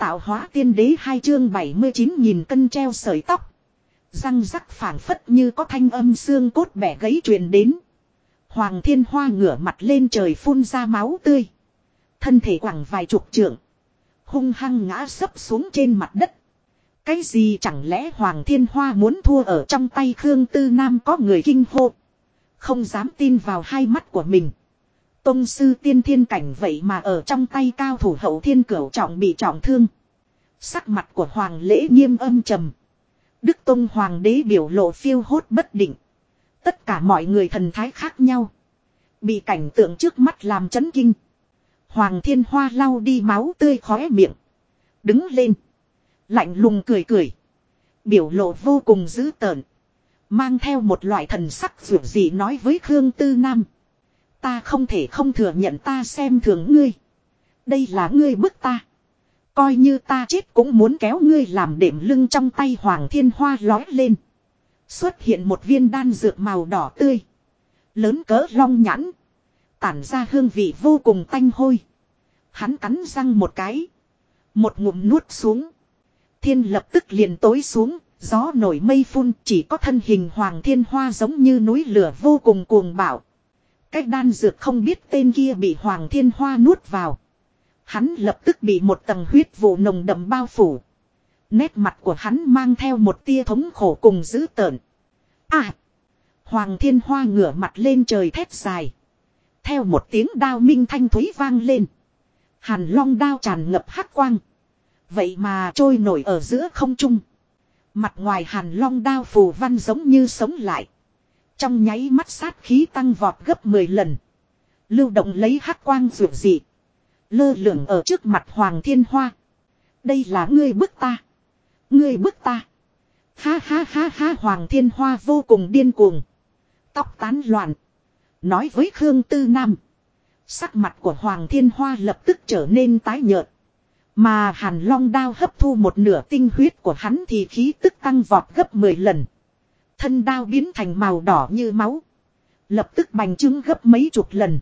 tạo hóa tiên đế 2 chương 79.000 cân treo sợi tóc. Răng rắc phảng phất như có thanh âm xương cốt bẻ gãy truyền đến. Hoàng Thiên Hoa ngửa mặt lên trời phun ra máu tươi. Thân thể quẳng vài chục trượng. Hung hăng ngã sấp xuống trên mặt đất. Cái gì chẳng lẽ Hoàng Thiên Hoa muốn thua ở trong tay Khương Tư Nam, có người kinh hô. Không dám tin vào hai mắt của mình. Tông sư tiên thiên cảnh vậy mà ở trong tay cao thủ Hậu Thiên Cửu trọng bị trọng thương. Sắc mặt của Hoàng Lễ Nghiêm âm trầm. Đức Tông Hoàng đế biểu lộ phiêu hốt bất định. Tất cả mọi người thần thái khác nhau. Bị cảnh tượng trước mắt làm chấn kinh. Hoàng Thiên Hoa lau đi máu tươi khóe miệng. Đứng lên. Lạnh lùng cười cười. Biểu lộ vô cùng dữ tợn. Mang theo một loại thần sắc dữ dị nói với Khương Tư Nam. Ta không thể không thừa nhận ta xem thường ngươi. Đây là ngươi bức ta. Coi như ta chết cũng muốn kéo ngươi làm đệm lưng. Trong tay Hoàng Thiên Hoa lói lên. Xuất hiện một viên đan dược màu đỏ tươi. Lớn cỡ long nhãn. Tản ra hương vị vô cùng tanh hôi. Hắn cắn răng một cái. Một ngụm nuốt xuống. Thiên lập tức liền tối xuống. Gió nổi mây phun, chỉ có thân hình Hoàng Thiên Hoa giống như núi lửa vô cùng cuồng bạo. Cái đan dược không biết tên kia bị Hoàng Thiên Hoa nuốt vào. Hắn lập tức bị một tầng huyết vụ nồng đậm bao phủ. Nét mặt của hắn mang theo một tia thống khổ cùng dữ tợn. Hoàng Thiên Hoa ngửa mặt lên trời thét dài. Theo một tiếng đao minh thanh thúy vang lên. Hàn long đao tràn ngập hắc quang. Vậy mà trôi nổi ở giữa không trung. Mặt ngoài hàn long đao phù văn giống như sống lại. Trong nháy mắt sát khí tăng vọt gấp 10 lần. Lưu động lấy hắc quang rực dị. Lơ lửng ở trước mặt Hoàng Thiên Hoa. Đây là ngươi bức ta. Ngươi bức ta. Ha ha ha ha, Hoàng Thiên Hoa vô cùng điên cuồng. Tóc tán loạn. Nói với Khương Tư Nam. Sắc mặt của Hoàng Thiên Hoa lập tức trở nên tái nhợt. Mà hàn long đao hấp thu một nửa tinh huyết của hắn thì khí tức tăng vọt gấp 10 lần. Thân đao biến thành màu đỏ như máu. Lập tức bành trướng gấp mấy chục lần.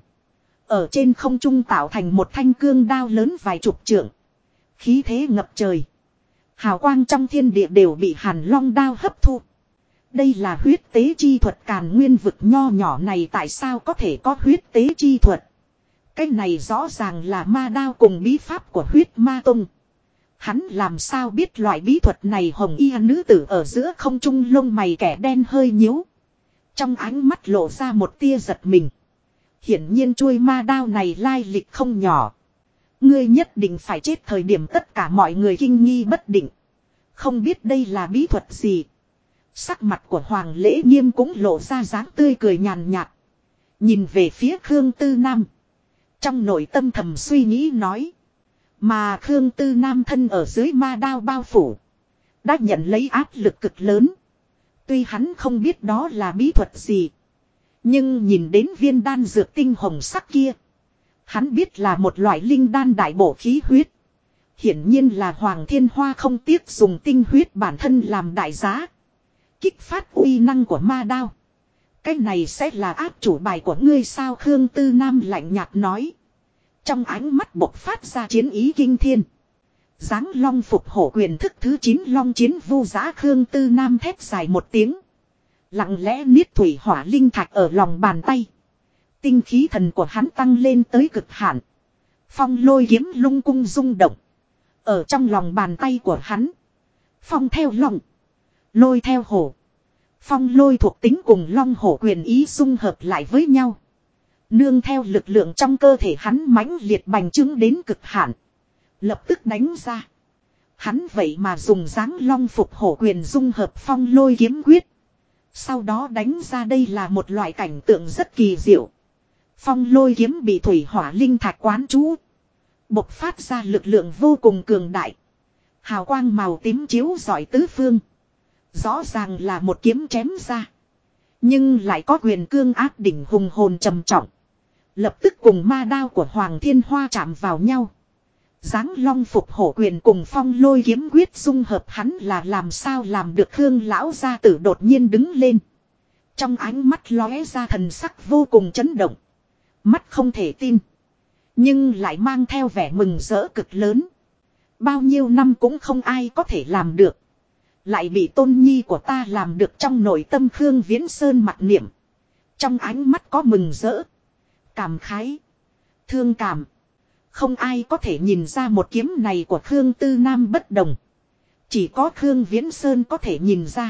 Ở trên không trung tạo thành một thanh cương đao lớn vài chục trượng. Khí thế ngập trời. Hào quang trong thiên địa đều bị hàn long đao hấp thu. Đây là huyết tế chi thuật. Càn nguyên vực nho nhỏ này tại sao có thể có huyết tế chi thuật? Cái này rõ ràng là ma đao cùng bí pháp của huyết ma tông. Hắn làm sao biết loại bí thuật này? Hồng y nữ tử ở giữa không trung lông mày kẻ đen hơi nhíu. Trong ánh mắt lộ ra một tia giật mình. Hiển nhiên chuôi ma đao này lai lịch không nhỏ. Ngươi nhất định phải chết. Thời điểm tất cả mọi người kinh nghi bất định. Không biết đây là bí thuật gì. Sắc mặt của Hoàng Lễ Nghiêm cũng lộ ra dáng tươi cười nhàn nhạt. Nhìn về phía Khương Tư Nam. Trong nội tâm thầm suy nghĩ nói. Mà Khương Tư Nam thân ở dưới ma đao bao phủ. Đã nhận lấy áp lực cực lớn. Tuy hắn không biết đó là bí thuật gì. Nhưng nhìn đến viên đan dược tinh hồng sắc kia. Hắn biết là một loại linh đan đại bổ khí huyết. Hiển nhiên là Hoàng Thiên Hoa không tiếc dùng tinh huyết bản thân làm đại giá. Kích phát uy năng của ma đao. Cái này sẽ là áp chủ bài của ngươi sao? Khương Tư Nam lạnh nhạt nói. Trong ánh mắt bộc phát ra chiến ý kinh thiên. Giáng long phục hổ quyền thức thứ 9 long chiến vu giã. Khương Tư Nam thét dài một tiếng. Lặng lẽ niết thủy hỏa linh thạch ở lòng bàn tay. Tinh khí thần của hắn tăng lên tới cực hạn. Phong lôi kiếm lung cung rung động. Ở trong lòng bàn tay của hắn. Phong theo long. Lôi theo hổ. Phong lôi thuộc tính cùng long hổ quyền ý xung hợp lại với nhau. Nương theo lực lượng trong cơ thể hắn mãnh liệt bành trướng đến cực hạn. Lập tức đánh ra. Hắn vậy mà dùng dáng long phục hổ quyền dung hợp phong lôi kiếm quyết. Sau đó đánh ra. Đây là một loại cảnh tượng rất kỳ diệu. Phong lôi kiếm bị thủy hỏa linh thạch quán trú. Bộc phát ra lực lượng vô cùng cường đại. Hào quang màu tím chiếu rọi tứ phương. Rõ ràng là một kiếm chém ra. Nhưng lại có quyền cương áp đỉnh hùng hồn trầm trọng. Lập tức cùng ma đao của Hoàng Thiên Hoa chạm vào nhau. Giáng long phục hổ quyền cùng phong lôi kiếm quyết dung hợp, hắn là làm sao làm được? Khương lão gia tử đột nhiên đứng lên. Trong ánh mắt lóe ra thần sắc vô cùng chấn động. Mắt không thể tin. Nhưng lại mang theo vẻ mừng rỡ cực lớn. Bao nhiêu năm cũng không ai có thể làm được. Lại bị tôn nhi của ta làm được trong nội tâm Khương Viễn Sơn mặt niệm. Trong ánh mắt có mừng rỡ. Cảm khái. Thương cảm. Không ai có thể nhìn ra một kiếm này của Khương Tư Nam bất đồng. Chỉ có Khương Viễn Sơn có thể nhìn ra.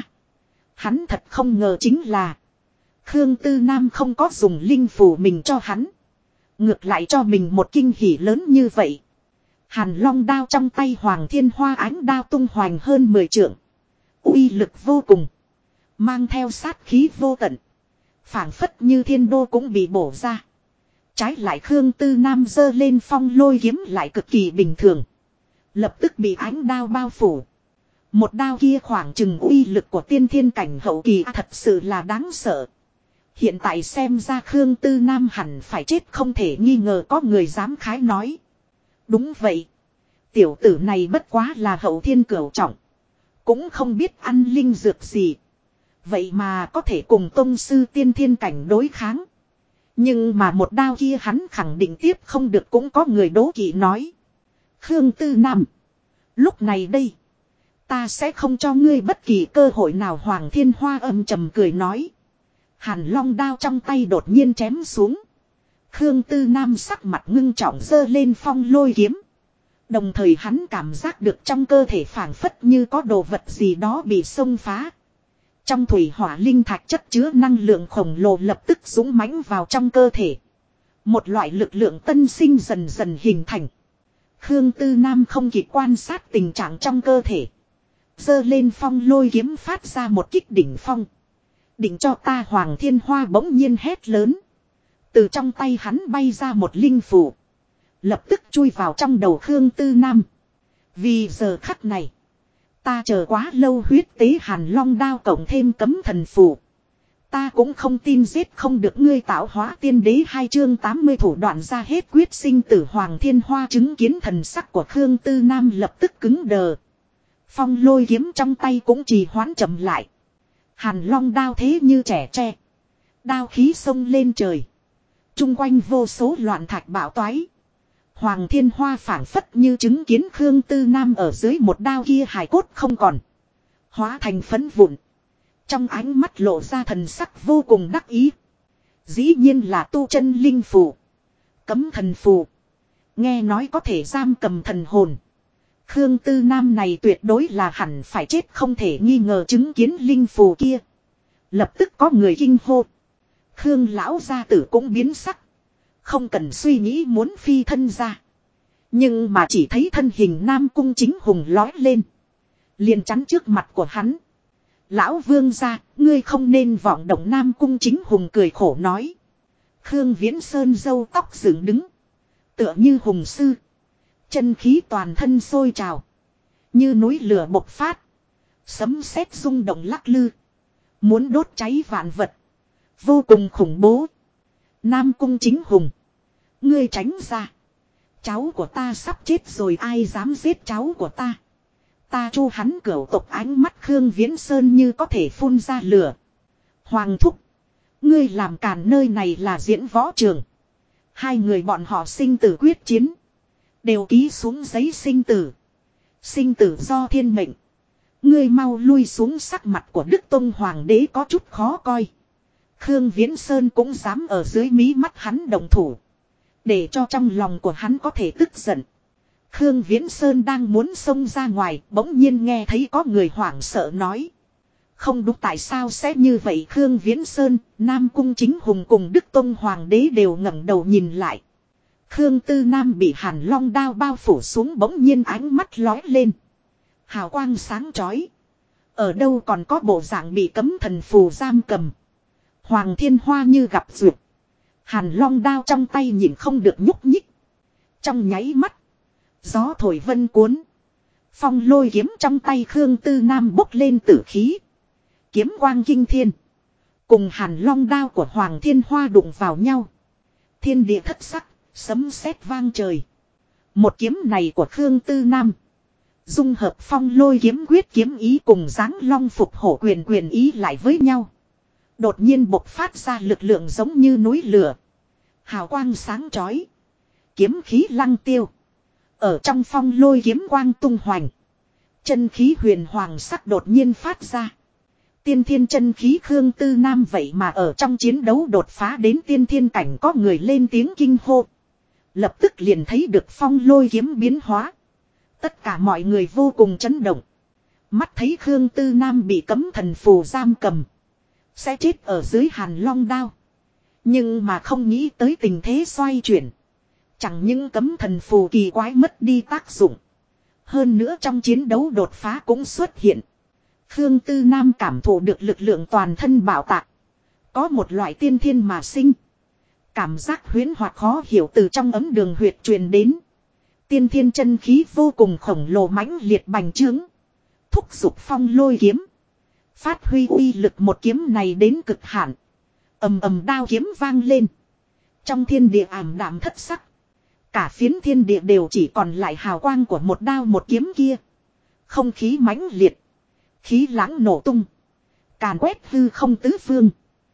Hắn thật không ngờ chính là. Khương Tư Nam không có dùng linh phù mình cho hắn. Ngược lại cho mình một kinh hỉ lớn như vậy. Hàn Long đao trong tay Hoàng Thiên Hoa ánh đao tung hoành hơn 10 trượng. Uy lực vô cùng. Mang theo sát khí vô tận. Phảng phất như thiên đô cũng bị bổ ra. Trái lại Khương Tư Nam giơ lên phong lôi kiếm lại cực kỳ bình thường. Lập tức bị ánh đao bao phủ. Một đao kia khoảng chừng uy lực của tiên thiên cảnh hậu kỳ thật sự là đáng sợ. Hiện tại xem ra Khương Tư Nam hẳn phải chết không thể nghi ngờ, có người dám khái nói. Đúng vậy. Tiểu tử này bất quá là hậu thiên cửu trọng. Cũng không biết ăn linh dược gì. Vậy mà có thể cùng tông sư tiên thiên cảnh đối kháng. Nhưng mà một đao kia hắn khẳng định tiếp không được, cũng có người đố kỵ nói. Khương Tư Nam. Lúc này đây. Ta sẽ không cho ngươi bất kỳ cơ hội nào. Hoàng Thiên Hoa âm trầm cười nói. Hàn Long đao trong tay đột nhiên chém xuống. Khương Tư Nam sắc mặt ngưng trọng giơ lên phong lôi kiếm. Đồng thời hắn cảm giác được trong cơ thể phảng phất như có đồ vật gì đó bị xông phá. Trong thủy hỏa linh thạch chất chứa năng lượng khổng lồ lập tức dũng mãnh vào trong cơ thể. Một loại lực lượng tân sinh dần dần hình thành. Khương Tư Nam không kịp quan sát tình trạng trong cơ thể. Giơ lên phong lôi kiếm phát ra một kích đỉnh phong. Định cho ta. Hoàng Thiên Hoa bỗng nhiên hét lớn. Từ trong tay hắn bay ra một linh phù. Lập tức chui vào trong đầu Khương Tư Nam. Vì giờ khắc này. Ta chờ quá lâu, huyết tế Hàn Long đao cộng thêm cấm thần phù. Ta cũng không tin giết không được ngươi tạo hóa tiên đế. 2 chương 80 thủ đoạn ra hết quyết sinh tử. Hoàng Thiên Hoa chứng kiến thần sắc của Khương Tư Nam lập tức cứng đờ. Phong lôi kiếm trong tay cũng trì hoãn chậm lại. Hàn Long đao thế như trẻ tre. Đao khí xông lên trời. Trung quanh vô số loạn thạch bạo toái. Hoàng Thiên Hoa phảng phất như chứng kiến Khương Tư Nam ở dưới một đao kia hài cốt không còn. Hóa thành phấn vụn. Trong ánh mắt lộ ra thần sắc vô cùng đắc ý. Dĩ nhiên là tu chân linh phù. Cấm thần phù. Nghe nói có thể giam cầm thần hồn. Khương Tư Nam này tuyệt đối là hẳn phải chết không thể nghi ngờ. Chứng kiến linh phù kia. Lập tức có người kinh hô. Khương lão gia tử cũng biến sắc. Không cần suy nghĩ muốn phi thân ra. Nhưng mà chỉ thấy thân hình Nam Cung Chính Hùng lói lên. Liền chắn trước mặt của hắn. Lão vương gia, ngươi không nên vọng động. Nam Cung Chính Hùng cười khổ nói. Khương Viễn Sơn râu tóc dựng đứng. Tựa như hùng sư. Chân khí toàn thân sôi trào. Như núi lửa bộc phát. Sấm sét rung động lắc lư. Muốn đốt cháy vạn vật. Vô cùng khủng bố. Nam Cung Chính Hùng. Ngươi tránh ra. Cháu của ta sắp chết rồi, ai dám giết cháu của ta. Ta chu hắn cửu tộc. Ánh mắt Khương Viễn Sơn như có thể phun ra lửa. Hoàng thúc. Ngươi làm càn, nơi này là diễn võ trường. Hai người bọn họ sinh tử quyết chiến. Đều ký xuống giấy sinh tử. Sinh tử do thiên mệnh. Ngươi mau lui xuống. Sắc mặt của Đức Tông Hoàng đế có chút khó coi. Khương Viễn Sơn cũng dám ở dưới mí mắt hắn đồng thủ. Để cho trong lòng của hắn có thể tức giận. Khương Viễn Sơn đang muốn xông ra ngoài, bỗng nhiên nghe thấy có người hoảng sợ nói. Không đúng, tại sao sẽ như vậy? Khương Viễn Sơn, Nam Cung Chính Hùng cùng Đức Tông Hoàng đế đều ngẩng đầu nhìn lại. Khương Tư Nam bị Hàn Long đao bao phủ xuống, bỗng nhiên ánh mắt lói lên. Hào quang sáng chói. Ở đâu còn có bộ dạng bị cấm thần phù giam cầm. Hoàng Thiên Hoa như gặp duyệt. Hàn Long đao trong tay nhìn không được nhúc nhích. Trong nháy mắt. Gió thổi vân cuốn. Phong lôi kiếm trong tay Khương Tư Nam bốc lên tử khí. Kiếm quang kinh thiên. Cùng Hàn Long đao của Hoàng Thiên Hoa đụng vào nhau. Thiên địa thất sắc, sấm sét vang trời. Một kiếm này của Khương Tư Nam. Dung hợp phong lôi kiếm quyết kiếm ý cùng giáng long phục hổ quyền ý lại với nhau. Đột nhiên bộc phát ra lực lượng giống như núi lửa. Hào quang sáng chói. Kiếm khí lăng tiêu. Ở trong phong lôi kiếm quang tung hoành. Chân khí huyền hoàng sắc đột nhiên phát ra. Tiên thiên chân khí Khương Tư Nam vậy mà ở trong chiến đấu đột phá đến tiên thiên cảnh, có người lên tiếng kinh hô. Lập tức liền thấy được phong lôi kiếm biến hóa. Tất cả mọi người vô cùng chấn động. Mắt thấy Khương Tư Nam bị cấm thần phù giam cầm. Sẽ chết ở dưới Hàn Long đao. Nhưng mà không nghĩ tới tình thế xoay chuyển. Chẳng những cấm thần phù kỳ quái mất đi tác dụng. Hơn nữa trong chiến đấu đột phá cũng xuất hiện. Khương Tư Nam cảm thụ được lực lượng toàn thân bảo tạc. Có một loại tiên thiên mà sinh. Cảm giác huyễn hoặc khó hiểu từ trong ấm đường huyệt truyền đến. Tiên thiên chân khí vô cùng khổng lồ mãnh liệt bành trướng. Thúc giục phong lôi kiếm. Phát huy uy lực một kiếm này đến cực hạn. Ầm ầm đao kiếm vang lên. Trong thiên địa ảm đạm thất sắc. Cả phiến thiên địa đều chỉ còn lại hào quang của một đao một kiếm kia. Không khí mãnh liệt. Khí lãng nổ tung. Càn quét hư không tứ phương.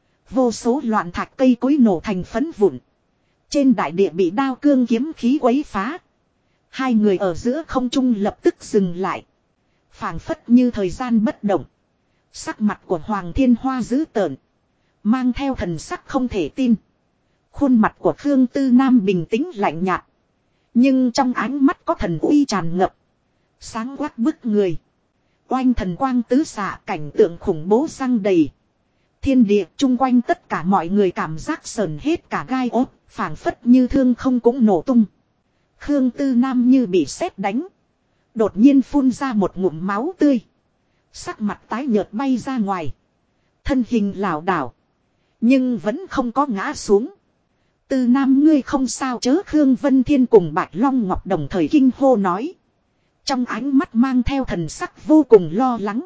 Vô số loạn thạch cây cối nổ thành phấn vụn. Trên đại địa bị đao cương kiếm khí quấy phá. Hai người ở giữa không trung lập tức dừng lại. Phảng phất như thời gian bất động. Sắc mặt của Hoàng Thiên Hoa dữ tợn. Mang theo thần sắc không thể tin. Khuôn mặt của Khương Tư Nam bình tĩnh lạnh nhạt. Nhưng trong ánh mắt có thần uy tràn ngập. Sáng quắc bức người. Oanh thần quang tứ xạ, cảnh tượng khủng bố răng đầy. Thiên địa chung quanh tất cả mọi người cảm giác sờn hết cả gai ốt, phảng phất như thương không cũng nổ tung. Khương Tư Nam như bị sét đánh. Đột nhiên phun ra một ngụm máu tươi. Sắc mặt tái nhợt bay ra ngoài. Thân hình lảo đảo. Nhưng vẫn không có ngã xuống. Tư Nam ngươi không sao chớ, Khương Vân Thiên cùng Bạch Long Ngọc đồng thời kinh hô nói. Trong ánh mắt mang theo thần sắc vô cùng lo lắng.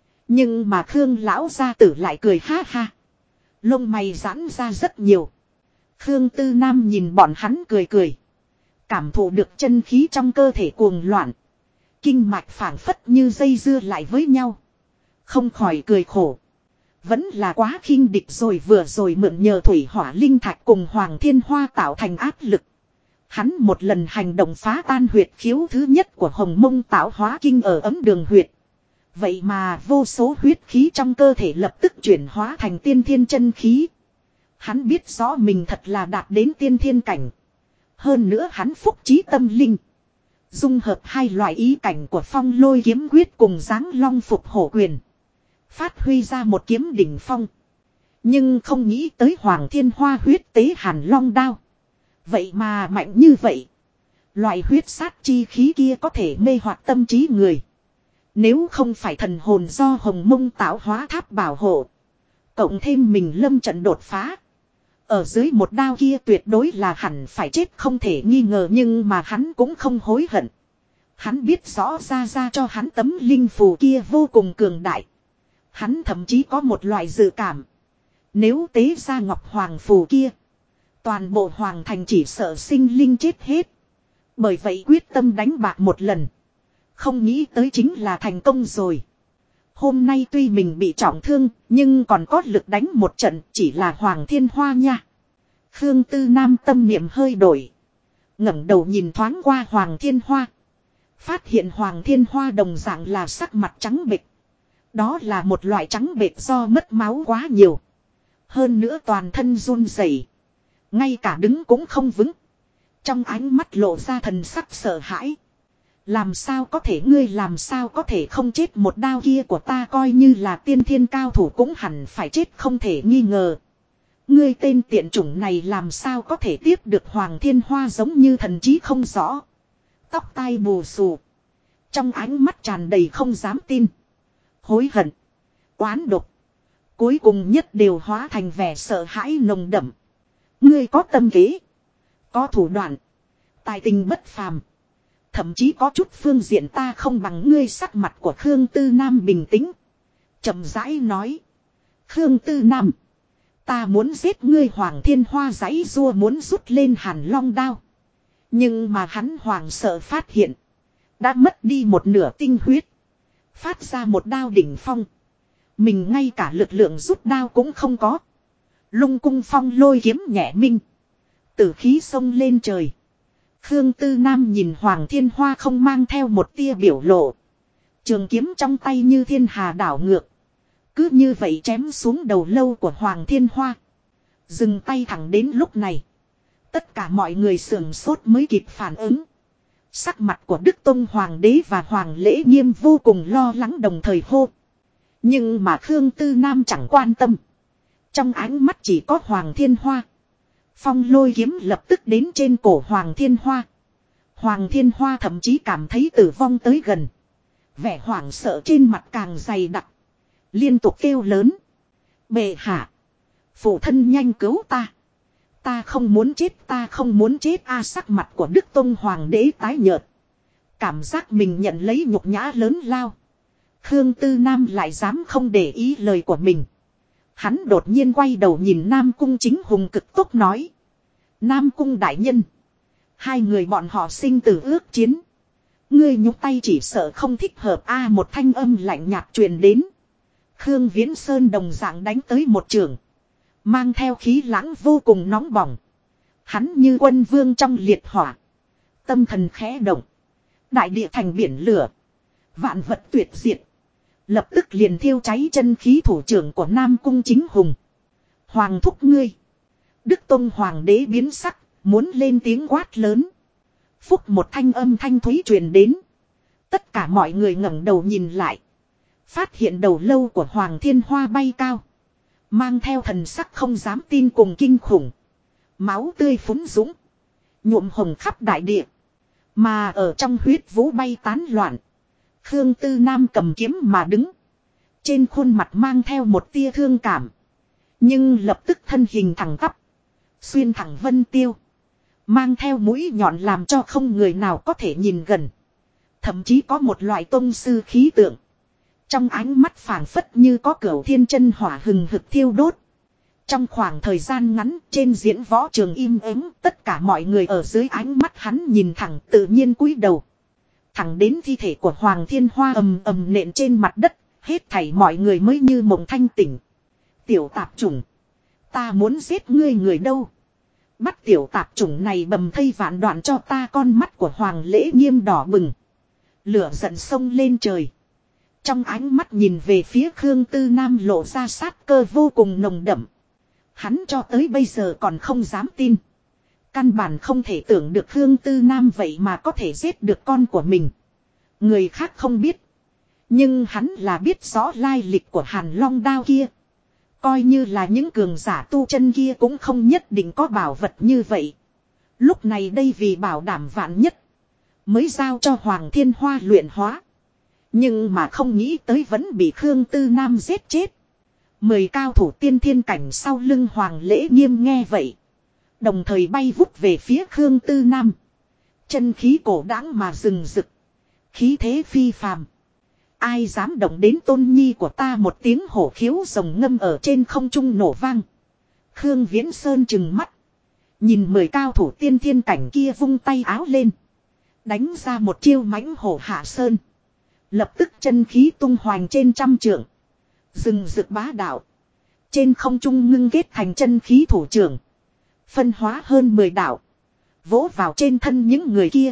Nhưng mà Khương lão gia tử lại cười ha ha. Lông mày giãn ra rất nhiều. Khương Tư Nam nhìn bọn hắn cười cười. Cảm thụ được chân khí trong cơ thể cuồng loạn. Kinh mạch phảng phất như dây dưa lại với nhau. Không khỏi cười khổ. Vẫn là quá khinh địch rồi, vừa rồi mượn nhờ thủy hỏa linh thạch cùng Hoàng Thiên Hoa tạo thành áp lực. Hắn một lần hành động phá tan huyệt khiếu thứ nhất của Hồng Mông Tạo Hóa Kinh ở ấm đường huyệt. Vậy mà vô số huyết khí trong cơ thể lập tức chuyển hóa thành tiên thiên chân khí. Hắn biết rõ mình thật là đạt đến tiên thiên cảnh. Hơn nữa hắn phúc trí tâm linh. Dung hợp hai loại ý cảnh của phong lôi kiếm quyết cùng giáng long phục hổ quyền. Phát huy ra một kiếm đỉnh phong. Nhưng không nghĩ tới Hoàng Thiên Hoa huyết tế Hàn Long đao. Vậy mà mạnh như vậy. Loại huyết sát chi khí kia có thể mê hoặc tâm trí người. Nếu không phải thần hồn do Hồng Mông Tạo Hóa Tháp bảo hộ. Cộng thêm mình lâm trận đột phá. Ở dưới một đao kia tuyệt đối là hẳn phải chết không thể nghi ngờ, nhưng mà hắn cũng không hối hận. Hắn biết rõ ra cho hắn tấm linh phù kia vô cùng cường đại. Hắn thậm chí có một loại dự cảm. Nếu tế ra ngọc hoàng phù kia. Toàn bộ hoàng thành chỉ sợ sinh linh chết hết. Bởi vậy quyết tâm đánh bạc một lần. Không nghĩ tới chính là thành công rồi. Hôm nay tuy mình bị trọng thương, nhưng còn có lực đánh một trận, chỉ là Hoàng Thiên Hoa nha. Khương Tư Nam tâm niệm hơi đổi. ngẩng đầu nhìn thoáng qua Hoàng Thiên Hoa. Phát hiện Hoàng Thiên Hoa đồng dạng là sắc mặt trắng bệch. Đó là một loại trắng bệch do mất máu quá nhiều. Hơn nữa toàn thân run rẩy, ngay cả đứng cũng không vững. Trong ánh mắt lộ ra thần sắc sợ hãi. Làm sao có thể, ngươi làm sao có thể không chết, một đao kia của ta coi như là tiên thiên cao thủ cũng hẳn phải chết không thể nghi ngờ. Ngươi tên tiện chủng này làm sao có thể tiếp được. Hoàng Thiên Hoa giống như thần trí không rõ. Tóc tai bù xù. Trong ánh mắt tràn đầy không dám tin. Hối hận. Oán độc. Cuối cùng nhất đều hóa thành vẻ sợ hãi nồng đậm. Ngươi có tâm kế. Có thủ đoạn. Tài tình bất phàm. Thậm chí có chút phương diện ta không bằng ngươi. Sắc mặt của Khương Tư Nam bình tĩnh. Chậm rãi nói. Khương Tư Nam. Ta muốn giết ngươi. Hoàng Thiên Hoa giãy rua muốn rút lên Hàn Long đao. Nhưng mà hắn hoảng sợ phát hiện. Đã mất đi một nửa tinh huyết. Phát ra một đao đỉnh phong. Mình ngay cả lực lượng rút đao cũng không có. Lung cung phong lôi kiếm nhẹ minh. Tử khí xông lên trời. Khương Tư Nam nhìn Hoàng Thiên Hoa không mang theo một tia biểu lộ. Trường kiếm trong tay như thiên hà đảo ngược. Cứ như vậy chém xuống đầu lâu của Hoàng Thiên Hoa. Dừng tay thẳng đến lúc này. Tất cả mọi người sườn sốt mới kịp phản ứng. Sắc mặt của Đức Tông Hoàng đế và Hoàng Lễ Nghiêm vô cùng lo lắng đồng thời hô. Nhưng mà Khương Tư Nam chẳng quan tâm. Trong ánh mắt chỉ có Hoàng Thiên Hoa. Phong lôi kiếm lập tức đến trên cổ Hoàng Thiên Hoa. Hoàng Thiên Hoa thậm chí cảm thấy tử vong tới gần. Vẻ hoảng sợ trên mặt càng dày đặc. Liên tục kêu lớn. Bệ hạ. Phụ thân nhanh cứu ta. Ta không muốn chết, ta không muốn chết. Sắc mặt của Đức Tông Hoàng đế tái nhợt. Cảm giác mình nhận lấy nhục nhã lớn lao. Khương Tư Nam lại dám không để ý lời của mình. Hắn đột nhiên quay đầu nhìn Nam Cung Chính Hùng cực tốc nói. Nam Cung đại nhân. Hai người bọn họ sinh tử ước chiến. Ngươi nhúc tay chỉ sợ không thích hợp. Một thanh âm lạnh nhạt truyền đến. Khương Viễn Sơn đồng dạng đánh tới một trường. Mang theo khí lãng vô cùng nóng bỏng. Hắn như quân vương trong liệt hỏa. Tâm thần khẽ động. Đại địa thành biển lửa. Vạn vật tuyệt diệt. Lập tức liền thiêu cháy chân khí thủ trưởng của Nam Cung Chính Hùng. Hoàng thúc ngươi. Đức Tông Hoàng đế biến sắc. Muốn lên tiếng quát lớn. Phúc một thanh âm thanh thúy truyền đến. Tất cả mọi người ngẩng đầu nhìn lại. Phát hiện đầu lâu của Hoàng Thiên Hoa bay cao. Mang theo thần sắc không dám tin cùng kinh khủng. Máu tươi phúng dũng. Nhuộm hồng khắp đại địa. Mà ở trong huyết vũ bay tán loạn. Khương Tư Nam cầm kiếm mà đứng. Trên khuôn mặt mang theo một tia thương cảm. Nhưng lập tức thân hình thẳng tắp. Xuyên thẳng vân tiêu. Mang theo mũi nhọn làm cho không người nào có thể nhìn gần. Thậm chí có một loại tông sư khí tượng. Trong ánh mắt phảng phất như có cửu thiên chân hỏa hừng hực thiêu đốt. Trong khoảng thời gian ngắn trên diễn võ trường im ắng, tất cả mọi người ở dưới ánh mắt hắn nhìn thẳng tự nhiên cúi đầu. Thẳng đến thi thể của Hoàng Thiên Hoa ầm ầm nện trên mặt đất, hết thảy mọi người mới như mộng thanh tỉnh. Tiểu tạp chủng, ta muốn giết ngươi người đâu? Bắt tiểu tạp chủng này bầm thây vạn đoạn cho ta. Con mắt của Hoàng Lễ Nghiêm đỏ bừng. Lửa giận sông lên trời. Trong ánh mắt nhìn về phía Khương Tư Nam lộ ra sát cơ vô cùng nồng đậm. Hắn cho tới bây giờ còn không dám tin. Căn bản không thể tưởng được Khương Tư Nam vậy mà có thể giết được con của mình. Người khác không biết. Nhưng hắn là biết rõ lai lịch của Hàn Long đao kia. Coi như là những cường giả tu chân kia cũng không nhất định có bảo vật như vậy. Lúc này đây vì bảo đảm vạn nhất. Mới giao cho Hoàng Thiên Hoa luyện hóa. Nhưng mà không nghĩ tới vẫn bị Khương Tư Nam giết chết. 10 cao thủ tiên thiên cảnh sau lưng Hoàng Lễ Nghiêm nghe vậy. Đồng thời bay vút về phía Khương Tư Nam. Chân khí cổ đãng mà rừng rực. Khí thế phi phàm. Ai dám động đến tôn nhi của ta? Một tiếng hổ khiếu rồng ngâm ở trên không trung nổ vang. Khương Viễn Sơn trừng mắt. Nhìn 10 cao thủ tiên thiên cảnh kia vung tay áo lên. Đánh ra một chiêu mãnh hổ hạ sơn. Lập tức chân khí tung hoành trên trăm trượng. Rừng rực bá đạo. Trên không trung ngưng kết thành chân khí thủ trưởng. Phân hóa hơn 10 đạo. Vỗ vào trên thân những người kia.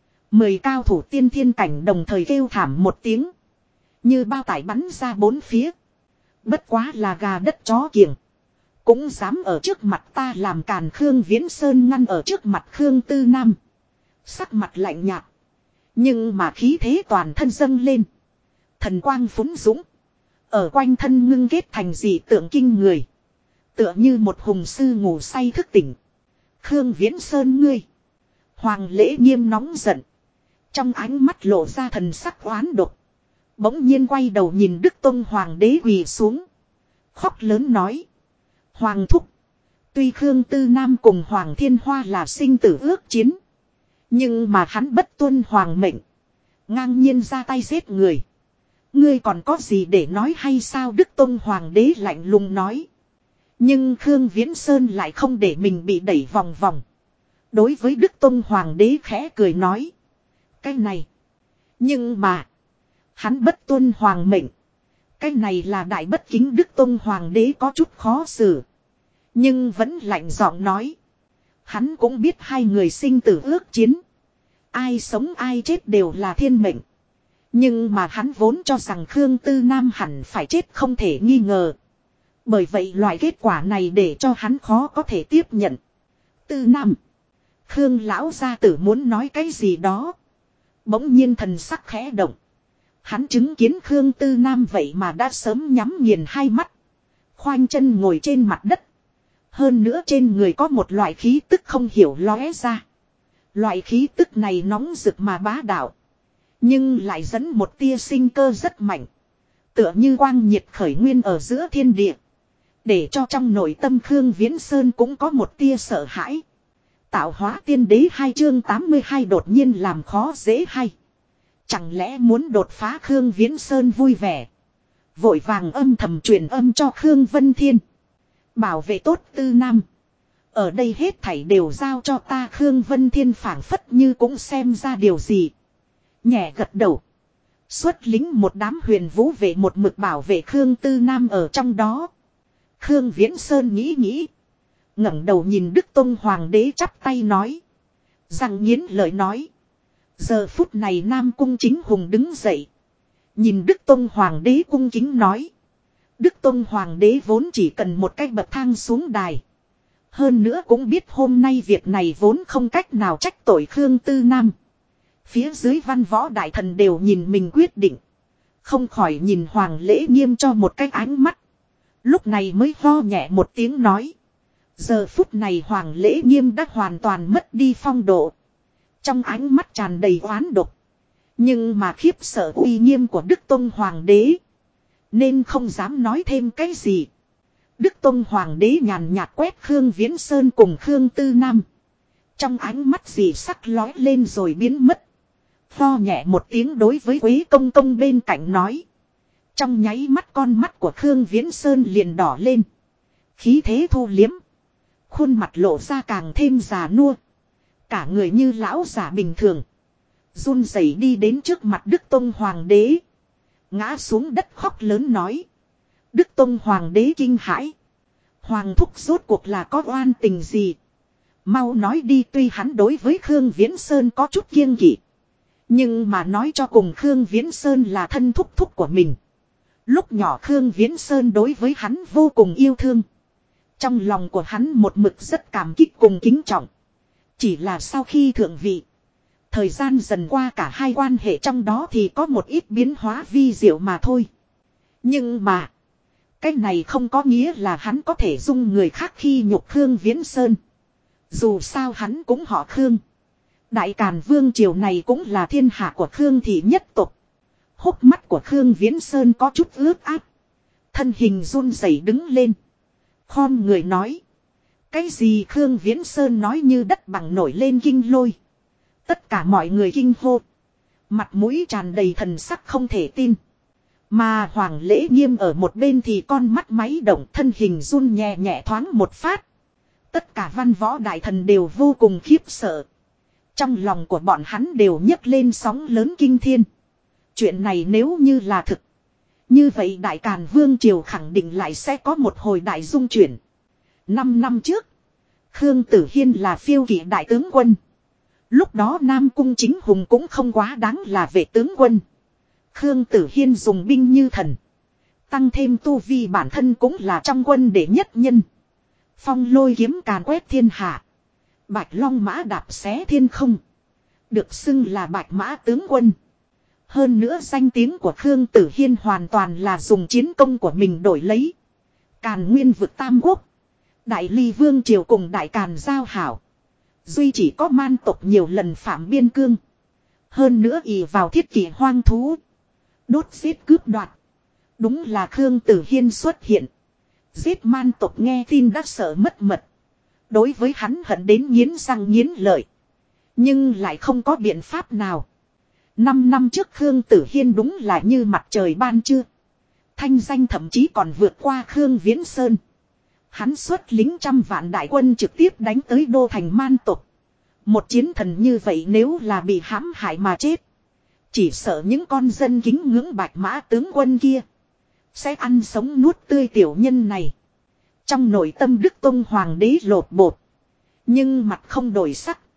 10 cao thủ tiên thiên cảnh đồng thời kêu thảm một tiếng. Như bao tải bắn ra bốn phía. Bất quá là gà đất chó kiểng. Cũng dám ở trước mặt ta làm càn. Khương Viễn Sơn ngăn ở trước mặt Khương Tư Nam. Sắc mặt lạnh nhạt. Nhưng mà khí thế toàn thân dâng lên. Thần quang phúng dũng. Ở quanh thân ngưng kết thành dị tượng kinh người. Tựa như một hùng sư ngủ say thức tỉnh. Khương Viễn Sơn ngươi. Hoàng Lễ Nghiêm nóng giận. Trong ánh mắt lộ ra thần sắc oán độc. Bỗng nhiên quay đầu nhìn Đức Tông Hoàng đế quỳ xuống. Khóc lớn nói. Hoàng thúc. Tuy Khương Tư Nam cùng Hoàng Thiên Hoa là sinh tử ước chiến. Nhưng mà hắn bất tuân hoàng mệnh. Ngang nhiên ra tay giết người. Ngươi còn có gì để nói hay sao? Đức Tông Hoàng đế lạnh lùng nói. Nhưng Khương Viễn Sơn lại không để mình bị đẩy vòng vòng. Đối với Đức Tông Hoàng đế khẽ cười nói. Cái này. Nhưng mà. Hắn bất tuân hoàng mệnh. Cái này là đại bất kính. Đức Tông Hoàng đế có chút khó xử. Nhưng vẫn lạnh giọng nói. Hắn cũng biết hai người sinh tử ước chiến. Ai sống ai chết đều là thiên mệnh. Nhưng mà hắn vốn cho rằng Khương Tư Nam hẳn phải chết không thể nghi ngờ. Bởi vậy loại kết quả này để cho hắn khó có thể tiếp nhận. Tư Nam. Khương lão gia tử muốn nói cái gì đó. Bỗng nhiên thần sắc khẽ động. Hắn chứng kiến Khương Tư Nam vậy mà đã sớm nhắm nghiền hai mắt. Khoanh chân ngồi trên mặt đất. Hơn nữa trên người có một loại khí tức không hiểu lóe ra. Loại khí tức này nóng rực mà bá đạo. Nhưng lại dẫn một tia sinh cơ rất mạnh. Tựa như quang nhiệt khởi nguyên ở giữa thiên địa. Để cho trong nội tâm Khương Viễn Sơn cũng có một tia sợ hãi. Tạo hóa tiên đế 2 chương 82 đột nhiên làm khó dễ hay. Chẳng lẽ muốn đột phá Khương Viễn Sơn vui vẻ. Vội vàng âm thầm truyền âm cho Khương Vân Thiên. Bảo vệ tốt Tư Nam. Ở đây hết thảy đều giao cho ta. Khương Vân Thiên phảng phất như cũng xem ra điều gì. Nhẹ gật đầu. Xuất lính một đám huyền vũ vệ một mực bảo vệ Khương Tư Nam ở trong đó. Khương Viễn Sơn nghĩ nghĩ. ngẩng đầu nhìn Đức Tông Hoàng đế chắp tay nói. Rằng nghiến lời nói. Giờ phút này Nam Cung Chính Hùng đứng dậy. Nhìn Đức Tông Hoàng đế cung kính nói. Đức Tông Hoàng đế vốn chỉ cần một cái bậc thang xuống đài. Hơn nữa cũng biết hôm nay việc này vốn không cách nào trách tội Khương Tư Nam. Phía dưới văn võ đại thần đều nhìn mình quyết định. Không khỏi nhìn Hoàng Lễ Nghiêm cho một cái ánh mắt. Lúc này mới ho nhẹ một tiếng nói. Giờ phút này Hoàng Lễ Nghiêm đã hoàn toàn mất đi phong độ. Trong ánh mắt tràn đầy oán độc. Nhưng mà khiếp sợ uy nghiêm của Đức Tông Hoàng đế. Nên không dám nói thêm cái gì. Đức Tông Hoàng đế nhàn nhạt quét Khương Viễn Sơn cùng Khương Tư Nam. Trong ánh mắt gì sắc lói lên rồi biến mất. Ho nhẹ một tiếng đối với Quế Công Công bên cạnh nói. Trong nháy mắt con mắt của Khương Viễn Sơn liền đỏ lên. Khí thế thu liếm. Khuôn mặt lộ ra càng thêm già nua. Cả người như lão già bình thường. Run rẩy đi đến trước mặt Đức Tông Hoàng đế. Ngã xuống đất khóc lớn nói. Đức Tông Hoàng đế kinh hãi. Hoàng thúc rốt cuộc là có oan tình gì? Mau nói đi. Tuy hắn đối với Khương Viễn Sơn có chút kiêng kỵ. Nhưng mà nói cho cùng Khương Viễn Sơn là thân thúc thúc của mình. Lúc nhỏ Khương Viễn Sơn đối với hắn vô cùng yêu thương. Trong lòng của hắn một mực rất cảm kích cùng kính trọng. Chỉ là sau khi thượng vị. Thời gian dần qua cả hai quan hệ trong đó thì có một ít biến hóa vi diệu mà thôi. Nhưng mà. Cái này không có nghĩa là hắn có thể dung người khác khi nhục Khương Viễn Sơn. Dù sao hắn cũng họ Khương. Đại Càn Vương triều này cũng là thiên hạ của Khương thị nhất tộc. Hốc mắt của Khương Viễn Sơn có chút ướt át. Thân hình run rẩy đứng lên. Khom người nói. Cái gì Khương Viễn Sơn nói như đất bằng nổi lên kinh lôi. Tất cả mọi người kinh hô. Mặt mũi tràn đầy thần sắc không thể tin. Mà Hoàng Lễ Nghiêm ở một bên thì con mắt máy động thân hình run nhẹ nhẹ thoáng một phát. Tất cả văn võ đại thần đều vô cùng khiếp sợ. Trong lòng của bọn hắn đều nhấc lên sóng lớn kinh thiên. Chuyện này nếu như là thực. Như vậy Đại Càn Vương triều khẳng định lại sẽ có một hồi đại dung chuyển. 5 năm trước. Khương Tử Hiên là phiêu kỵ đại tướng quân. Lúc đó Nam Cung Chính Hùng cũng không quá đáng là vệ tướng quân. Khương Tử Hiên dùng binh như thần. Tăng thêm tu vi bản thân cũng là trong quân đệ nhất nhân. Phong lôi kiếm càn quét thiên hạ. Bạch Long mã đạp xé thiên không. Được xưng là Bạch Mã tướng quân. Hơn nữa danh tiếng của Khương Tử Hiên hoàn toàn là dùng chiến công của mình đổi lấy. Càn Nguyên vực Tam Quốc. Đại Ly Vương triều cùng Đại Càn giao hảo. Duy chỉ có man tộc nhiều lần phạm biên cương. Hơn nữa ỷ vào thiết kỷ hoang thú. Đốt giết cướp đoạt. Đúng là Khương Tử Hiên xuất hiện. Giết man tộc nghe tin đã sợ mất mật. Đối với hắn hận đến nghiến răng nghiến lợi. Nhưng lại không có biện pháp nào. 5 năm trước Khương Tử Hiên đúng là như mặt trời ban trưa. Thanh danh thậm chí còn vượt qua Khương Viễn Sơn. Hắn xuất lính trăm vạn đại quân trực tiếp đánh tới đô thành man tộc. Một chiến thần như vậy nếu là bị hãm hại mà chết. Chỉ sợ những con dân kính ngưỡng Bạch Mã tướng quân kia. Sẽ ăn sống nuốt tươi tiểu nhân này. Trong nội tâm Đức Tông Hoàng đế lột bột. Nhưng mặt không đổi sắc.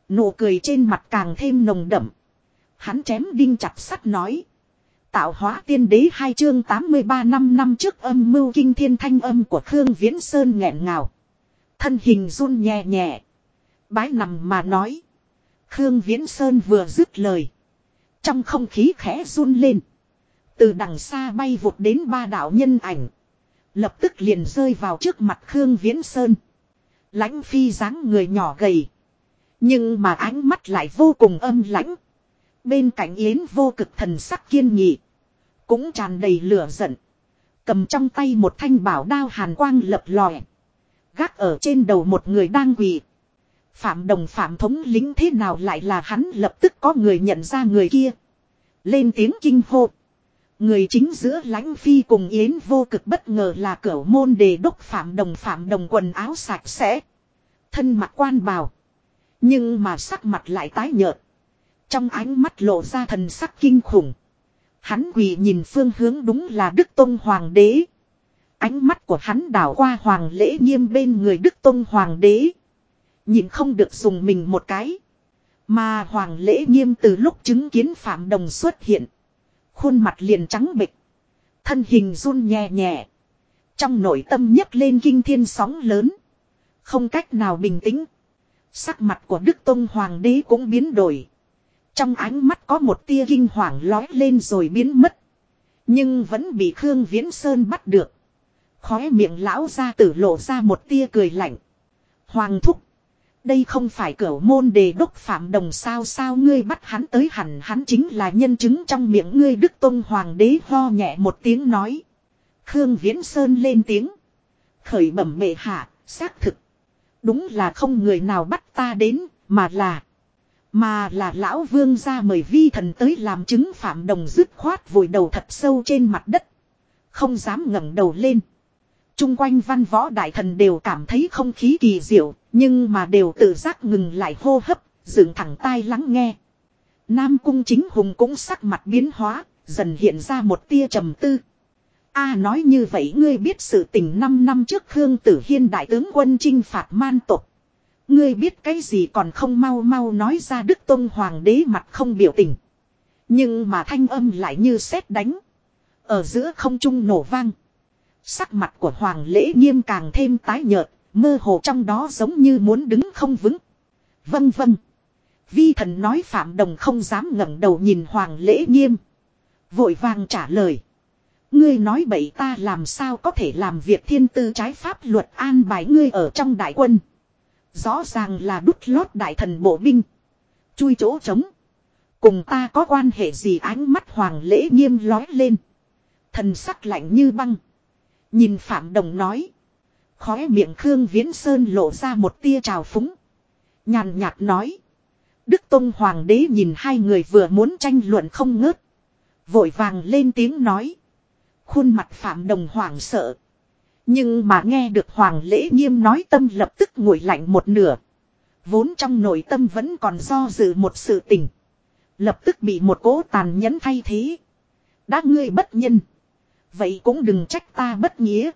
Nụ cười trên mặt càng thêm nồng đậm. Hắn chém đinh chặt sắt nói. Tạo hóa tiên đế 2 chương 83 năm trước âm mưu kinh thiên thanh âm của Khương Viễn Sơn nghẹn ngào. Thân hình run nhẹ nhẹ. Bái nằm mà nói. Khương Viễn Sơn vừa dứt lời. Trong không khí khẽ run lên. Từ đằng xa bay vụt đến 3 đạo nhân ảnh. Lập tức liền rơi vào trước mặt Khương Viễn Sơn. Lãnh Phi dáng người nhỏ gầy. Nhưng mà ánh mắt lại vô cùng âm lãnh. Bên cạnh Yến Vô Cực thần sắc kiên nghị. Cũng tràn đầy lửa giận. Cầm trong tay một thanh bảo đao hàn quang lập lòe. Gác ở trên đầu một người đang quỳ. Phạm Đồng Phạm thống lĩnh thế nào lại là hắn, lập tức có người nhận ra người kia. Lên tiếng kinh hô. Người chính giữa Lãnh Phi cùng Yến Vô Cực bất ngờ là Cửu Môn Đề Đốc Phạm Đồng quần áo sạch sẽ. Thân mặc quan bào. Nhưng mà sắc mặt lại tái nhợt. Trong ánh mắt lộ ra thần sắc kinh khủng. Hắn quỳ nhìn phương hướng đúng là Đức Tông Hoàng đế. Ánh mắt của hắn đảo qua Hoàng Lễ Nghiêm bên người Đức Tông Hoàng đế. Nhìn không được dùng mình một cái. Mà Hoàng Lễ Nghiêm từ lúc chứng kiến Phạm Đồng xuất hiện. Khuôn mặt liền trắng bệch. Thân hình run nhẹ nhẹ. Trong nội tâm nhấc lên kinh thiên sóng lớn. Không cách nào bình tĩnh. Sắc mặt của Đức Tông Hoàng đế cũng biến đổi. Trong ánh mắt có một tia kinh hoàng lói lên rồi biến mất. Nhưng vẫn bị Khương Viễn Sơn bắt được. Khóe miệng lão gia tử lộ ra một tia cười lạnh. Hoàng thúc. Đây không phải Cửu Môn Đề Đốc Phạm Đồng sao ngươi bắt hắn tới, hẳn hắn chính là nhân chứng trong miệng ngươi. Đức Tông Hoàng đế ho nhẹ một tiếng nói. Khương Viễn Sơn lên tiếng. Khởi bẩm bệ hạ, xác thực. Đúng là không người nào bắt ta đến, mà là lão vương gia mời vi thần tới làm chứng. Phạm Đồng dứt khoát vùi đầu thật sâu trên mặt đất. Không dám ngẩng đầu lên. Trung quanh văn võ đại thần đều cảm thấy không khí kỳ diệu, nhưng mà đều tự giác ngừng lại hô hấp, dựng thẳng tai lắng nghe. Nam Cung Chính Hùng cũng sắc mặt biến hóa, dần hiện ra một tia trầm tư. Nói như vậy ngươi biết sự tình 5 năm trước Khương Tử Hiên đại tướng quân chinh phạt man tộc. Ngươi biết cái gì còn không mau mau nói ra. Đức Tông Hoàng đế mặt không biểu tình. Nhưng mà thanh âm lại như sét đánh. Ở giữa không trung nổ vang. Sắc mặt của Hoàng Lễ Nghiêm càng thêm tái nhợt, mơ hồ trong đó giống như muốn đứng không vững. Vâng. Vi thần nói. Phạm Đồng không dám ngẩng đầu nhìn Hoàng Lễ Nghiêm. Vội vàng trả lời. Ngươi nói bậy, ta làm sao có thể làm việc thiên tư trái pháp luật an bài ngươi ở trong đại quân. Rõ ràng là đút lót đại thần bộ binh. Chui chỗ trống. Cùng ta có quan hệ gì? Ánh mắt Hoàng Lễ Nghiêm lói lên. Thần sắc lạnh như băng. Nhìn Phạm Đồng nói. Khóe miệng Khương Viễn Sơn lộ ra một tia trào phúng. Nhàn nhạt nói. Đức Tông Hoàng đế nhìn hai người vừa muốn tranh luận không ngớt. Vội vàng lên tiếng nói. Khuôn mặt Phạm Đồng hoảng sợ. Nhưng mà nghe được Hoàng Lễ Nghiêm nói, tâm lập tức nguội lạnh một nửa. Vốn trong nội tâm vẫn còn do dự một sự tình. Lập tức bị một cỗ tàn nhẫn thay thế. Đã ngươi bất nhân. Vậy cũng đừng trách ta bất nghĩa.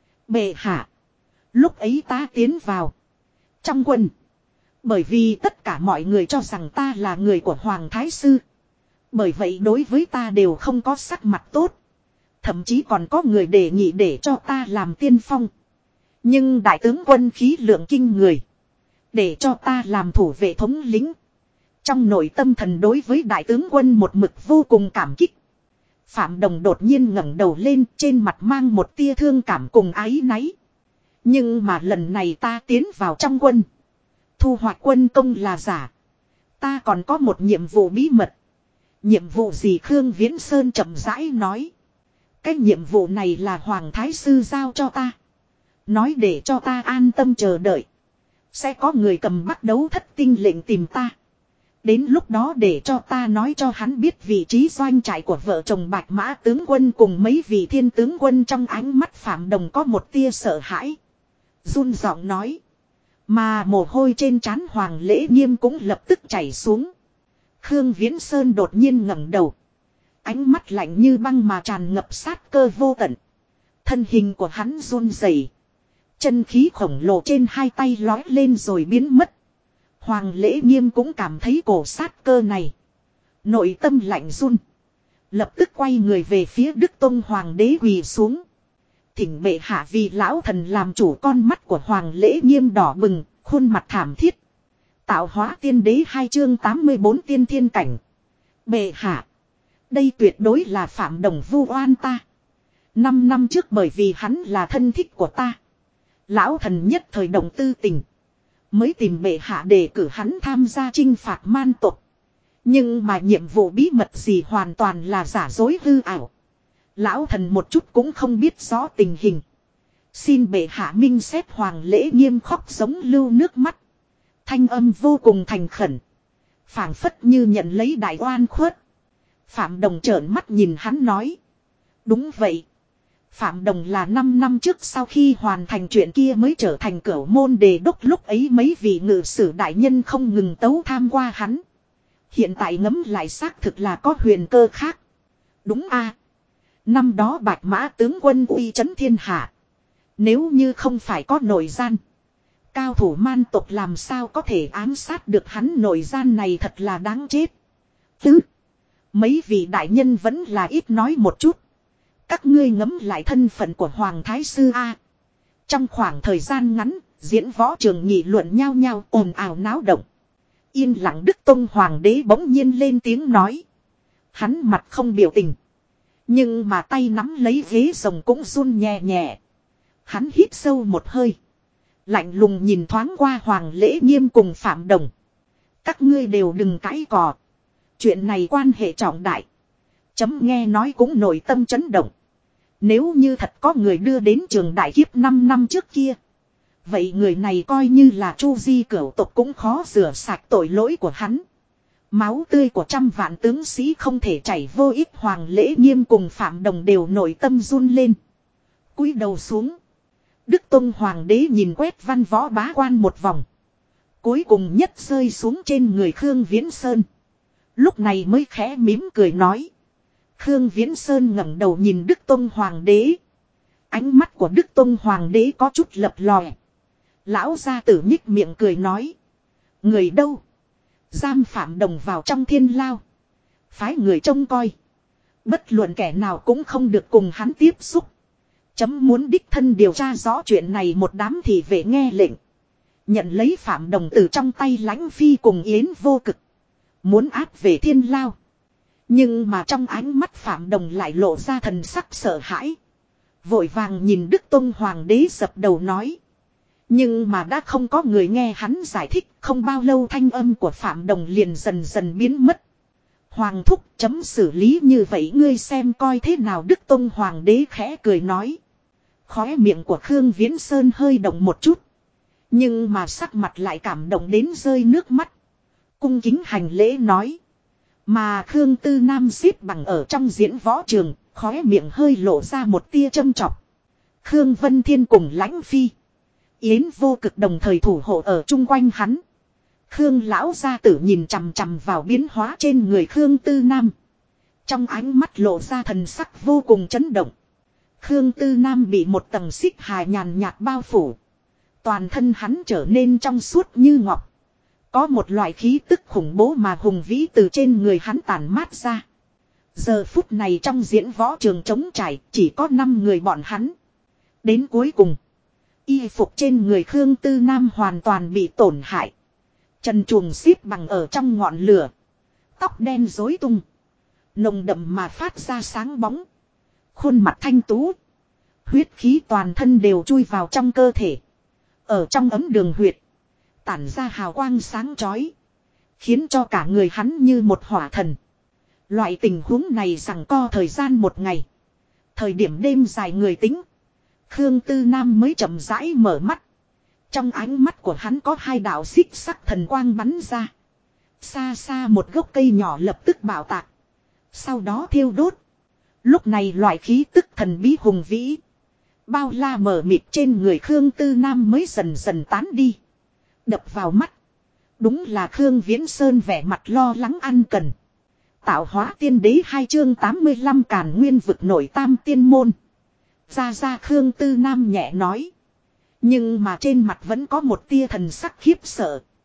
Bệ hạ. Lúc ấy ta tiến vào trong quân. Bởi vì tất cả mọi người cho rằng ta là người của Hoàng Thái Sư. Bởi vậy đối với ta đều không có sắc mặt tốt. Thậm chí còn có người đề nghị để cho ta làm tiên phong. Nhưng đại tướng quân khí lượng kinh người. Để cho ta làm thủ vệ thống lĩnh. Trong nội tâm thần đối với đại tướng quân một mực vô cùng cảm kích. Phạm Đồng đột nhiên ngẩng đầu lên, trên mặt mang một tia thương cảm cùng áy náy. Nhưng mà lần này ta tiến vào trong quân. Thu hoạch quân công là giả. Ta còn có một nhiệm vụ bí mật. Nhiệm vụ gì? Khương Viễn Sơn chậm rãi nói. Cái nhiệm vụ này là Hoàng Thái Sư giao cho ta. Nói để cho ta an tâm chờ đợi. Sẽ có người cầm bắt đấu thất tinh lệnh tìm ta. Đến lúc đó để cho ta nói cho hắn biết vị trí doanh trại của vợ chồng Bạch Mã tướng quân cùng mấy vị thiên tướng quân. Trong ánh mắt Phạm Đồng có một tia sợ hãi. Run giọng nói. Mà mồ hôi trên trán Hoàng Lễ Nghiêm cũng lập tức chảy xuống. Khương Viễn Sơn đột nhiên ngẩng đầu. Ánh mắt lạnh như băng mà tràn ngập sát cơ vô tận. Thân hình của hắn run rẩy. Chân khí khổng lồ trên hai tay lói lên rồi biến mất. Hoàng Lễ Nghiêm cũng cảm thấy cổ sát cơ này. Nội tâm lạnh run. Lập tức quay người về phía Đức Tông Hoàng đế quỳ xuống. Thỉnh bệ hạ vì lão thần làm chủ. Con mắt của Hoàng Lễ Nghiêm đỏ bừng, khuôn mặt thảm thiết. Tạo hóa tiên đế 2 chương 84 tiên thiên cảnh. Bệ hạ. Đây tuyệt đối là Phạm Đồng vu oan ta. 5 năm trước bởi vì hắn là thân thích của ta. Lão thần nhất thời động tư tình. Mới tìm bệ hạ để cử hắn tham gia chinh phạt man tộc. Nhưng mà nhiệm vụ bí mật gì hoàn toàn là giả dối hư ảo. Lão thần một chút cũng không biết rõ tình hình. Xin bệ hạ minh xét. Hoàng Lễ Nghiêm khóc giống lưu nước mắt. Thanh âm vô cùng thành khẩn. Phảng phất như nhận lấy đại oan khuất. Phạm Đồng trợn mắt nhìn hắn nói. Đúng vậy. Phạm Đồng là 5 năm trước sau khi hoàn thành chuyện kia mới trở thành cửu môn đề đốc. Lúc ấy mấy vị ngự sử đại nhân không ngừng tấu tham qua hắn. Hiện tại ngẫm lại xác thực là có huyền cơ khác. Đúng a. Năm đó Bạch Mã tướng quân uy chấn thiên hạ. Nếu như không phải có nội gian. Cao thủ man tộc làm sao có thể ám sát được hắn. Nội gian này thật là đáng chết. Mấy vị đại nhân vẫn là ít nói một chút. Các ngươi ngẫm lại thân phận của Hoàng Thái Sư A. Trong khoảng thời gian ngắn, diễn võ trường nghị luận nhau nhau ồn ào náo động. Yên lặng Đức Tông Hoàng đế bỗng nhiên lên tiếng nói. Hắn mặt không biểu tình. Nhưng mà tay nắm lấy ghế rồng cũng run nhẹ nhẹ. Hắn hít sâu một hơi. Lạnh lùng nhìn thoáng qua Hoàng Lễ Nghiêm cùng Phạm Đồng. Các ngươi đều đừng cãi cò. Chuyện này quan hệ trọng đại. Chấm nghe nói cũng nội tâm chấn động. Nếu như thật có người đưa đến trường đại kiếp 5 năm trước kia. Vậy người này coi như là Chu Di cửu tộc cũng khó rửa sạch tội lỗi của hắn. Máu tươi của trăm vạn tướng sĩ không thể chảy vô ích. Hoàng Lễ Nghiêm cùng Phạm Đồng đều nội tâm run lên. Cúi đầu xuống. Đức Tông Hoàng đế nhìn quét văn võ bá quan một vòng. Cuối cùng nhất rơi xuống trên người Khương Viễn Sơn. Lúc này mới khẽ mỉm cười nói. Khương Viễn Sơn ngẩng đầu nhìn Đức Tông Hoàng đế. Ánh mắt của Đức Tông Hoàng đế có chút lập lòe. Lão gia tử nhích miệng cười nói. Người đâu? Giam Phạm Đồng vào trong thiên lao. Phái người trông coi. Bất luận kẻ nào cũng không được cùng hắn tiếp xúc. Chấm muốn đích thân điều tra rõ chuyện này. Một đám thị vệ nghe lệnh. Nhận lấy Phạm Đồng từ trong tay Lãnh Phi cùng Yến Vô Cực. Muốn áp về thiên lao. Nhưng mà trong ánh mắt Phạm Đồng lại lộ ra thần sắc sợ hãi. Vội vàng nhìn Đức Tông Hoàng đế dập đầu nói. Nhưng mà đã không có người nghe hắn giải thích. Không bao lâu thanh âm của Phạm Đồng liền dần dần biến mất. Hoàng thúc chấm xử lý như vậy ngươi xem coi thế nào. Đức Tông Hoàng đế khẽ cười nói. Khóe miệng của Khương Viễn Sơn hơi động một chút. Nhưng mà sắc mặt lại cảm động đến rơi nước mắt. Cung kính hành lễ nói. Mà Khương Tư Nam xếp bằng ở trong diễn võ trường, khóe miệng hơi lộ ra một tia châm chọc. Khương Vân Thiên cùng Lãnh Phi. Yến Vô Cực đồng thời thủ hộ ở chung quanh hắn. Khương lão gia tử nhìn chằm chằm vào biến hóa trên người Khương Tư Nam. Trong ánh mắt lộ ra thần sắc vô cùng chấn động. Khương Tư Nam bị một tầng xích hà nhàn nhạt bao phủ. Toàn thân hắn trở nên trong suốt như ngọc. Có một loại khí tức khủng bố mà hùng vĩ từ trên người hắn tản mát ra. Giờ phút này trong diễn võ trường trống trải chỉ có 5 người bọn hắn. Đến cuối cùng, y phục trên người Khương Tư Nam hoàn toàn bị tổn hại. Trần truồng xếp bằng ở trong ngọn lửa. Tóc đen rối tung. Nồng đậm mà phát ra sáng bóng. Khuôn mặt thanh tú. Huyết khí toàn thân đều chui vào trong cơ thể. Ở trong ấm đường huyệt. Tản ra hào quang sáng chói. Khiến cho cả người hắn như một hỏa thần. Loại tình huống này giằng co thời gian một ngày. Thời điểm đêm dài người tính. Khương Tư Nam mới chậm rãi mở mắt. Trong ánh mắt của hắn có 2 đạo xích sắc thần quang bắn ra. Xa xa một gốc cây nhỏ lập tức bạo tạc. Sau đó thiêu đốt. Lúc này loại khí tức thần bí hùng vĩ. Bao la mở mịt trên người Khương Tư Nam mới dần dần tán đi. Đập vào mắt. Đúng là Khương Viễn Sơn vẻ mặt lo lắng ăn cần. Tạo hóa tiên đế 2 chương 85 Càn Nguyên vực nổi tam tiên môn. Ra Khương Tư Nam nhẹ nói. Nhưng mà trên mặt vẫn có một tia thần sắc khiếp sợ.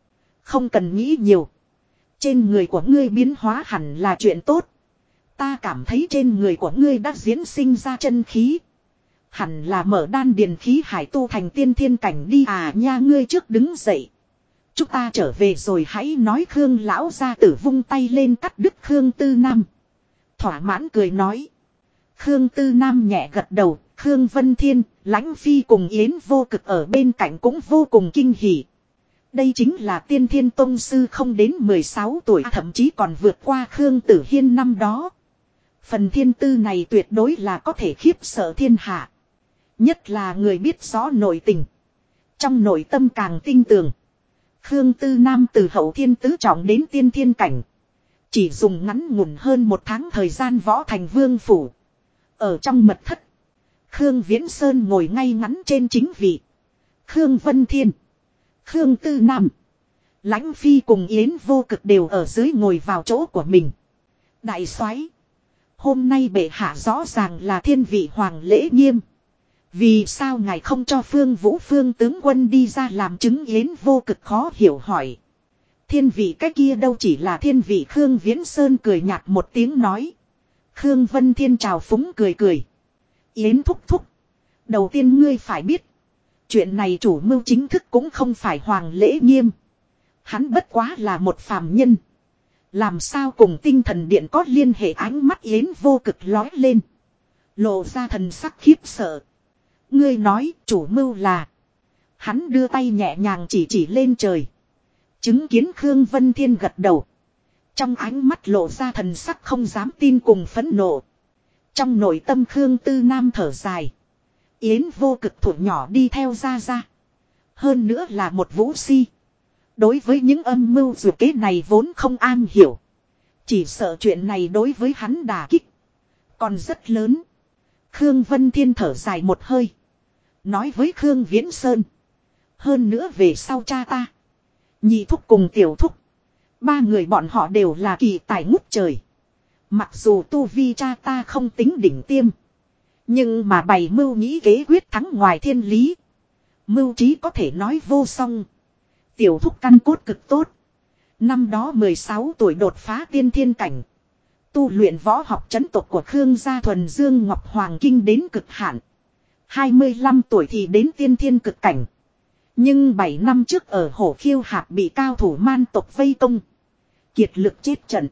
Không cần nghĩ nhiều. Trên người của ngươi biến hóa hẳn là chuyện tốt. Ta cảm thấy trên người của ngươi đã diễn sinh ra chân khí. Hẳn là mở đan điền khí hải tu thành tiên thiên cảnh đi à nha, ngươi trước đứng dậy. Chúng ta trở về rồi hãy nói. Khương lão gia tử vung tay lên cắt đứt Khương Tư Nam. Thỏa mãn cười nói. Khương Tư Nam nhẹ gật đầu. Khương Vân Thiên, Lãnh Phi cùng Yến Vô Cực ở bên cạnh cũng vô cùng kinh hỉ. Đây chính là tiên thiên tông sư không đến 16 tuổi, thậm chí còn vượt qua Khương Tử Hiên năm đó. Phần thiên tư này tuyệt đối là có thể khiếp sợ thiên hạ. Nhất là người biết rõ nội tình. Trong nội tâm càng tinh tường. Khương Tư Nam từ hậu thiên tứ trọng đến tiên thiên cảnh. Chỉ dùng ngắn ngủn hơn 1 tháng thời gian võ thành vương phủ. Ở trong mật thất. Khương Viễn Sơn ngồi ngay ngắn trên chính vị. Khương Vân Thiên, Khương Tư Nam, Lãnh Phi cùng Yến Vô Cực đều ở dưới ngồi vào chỗ của mình. Đại soái, hôm nay bệ hạ rõ ràng là thiên vị hoàng lễ nghiêm. Vì sao ngài không cho Phương Vũ Phương tướng quân đi ra làm chứng? Yến Vô Cực khó hiểu hỏi. Thiên vị cái kia đâu chỉ là thiên vị. Khương Viễn Sơn cười nhạt một tiếng nói. Khương Vân Thiên trào phúng cười cười. Yến thúc thúc. Đầu tiên ngươi phải biết. Chuyện này chủ mưu chính thức cũng không phải hoàng lễ nghiêm. Hắn bất quá là một phàm nhân. Làm sao cùng tinh thần điện có liên hệ? Ánh mắt Yến Vô Cực lói lên. Lộ ra thần sắc khiếp sợ. Ngươi nói chủ mưu là. Hắn đưa tay nhẹ nhàng chỉ lên trời. Chứng kiến Khương Vân Thiên gật đầu. Trong ánh mắt lộ ra thần sắc không dám tin cùng phẫn nộ. Trong nội tâm Khương Tư Nam thở dài. Yến Vô Cực thủ nhỏ đi theo ra. Hơn nữa là một vũ si. Đối với những âm mưu dù kế này vốn không am hiểu. Chỉ sợ chuyện này đối với hắn đả kích còn rất lớn. Khương Vân Thiên thở dài một hơi. Nói với Khương Viễn Sơn. Hơn nữa về sau cha ta. Nhị thúc cùng tiểu thúc. 3 người bọn họ đều là kỳ tài ngút trời. Mặc dù tu vi cha ta không tính đỉnh tiêm. Nhưng mà bày mưu nghĩ kế quyết thắng ngoài thiên lý. Mưu trí có thể nói vô song. Tiểu thúc căn cốt cực tốt. Năm đó 16 tuổi đột phá tiên thiên cảnh. Tu luyện võ học trấn tộc của Khương gia thuần dương Ngọc Hoàng Kinh đến cực hạn. 25 tuổi thì đến tiên thiên cực cảnh. Nhưng 7 năm trước ở Hổ Khiêu Hạp bị cao thủ man tộc vây công. Kiệt lực chết trận.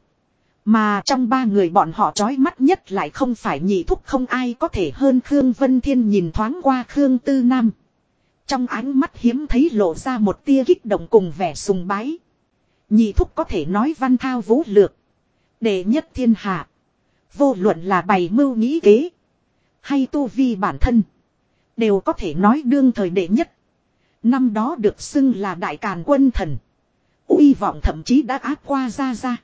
Mà trong 3 người bọn họ chói mắt nhất lại không phải nhị thúc, không ai có thể hơn Khương Vân Thiên nhìn thoáng qua Khương Tư Nam. Trong ánh mắt hiếm thấy lộ ra một tia kích động cùng vẻ sùng bái. Nhị thúc có thể nói văn thao vũ lược. Đệ nhất thiên hạ. Vô luận là bày mưu nghĩ kế. Hay tu vi bản thân. Đều có thể nói đương thời đệ nhất. Năm đó được xưng là đại càn quân thần. Uy vọng thậm chí đã áp qua ra.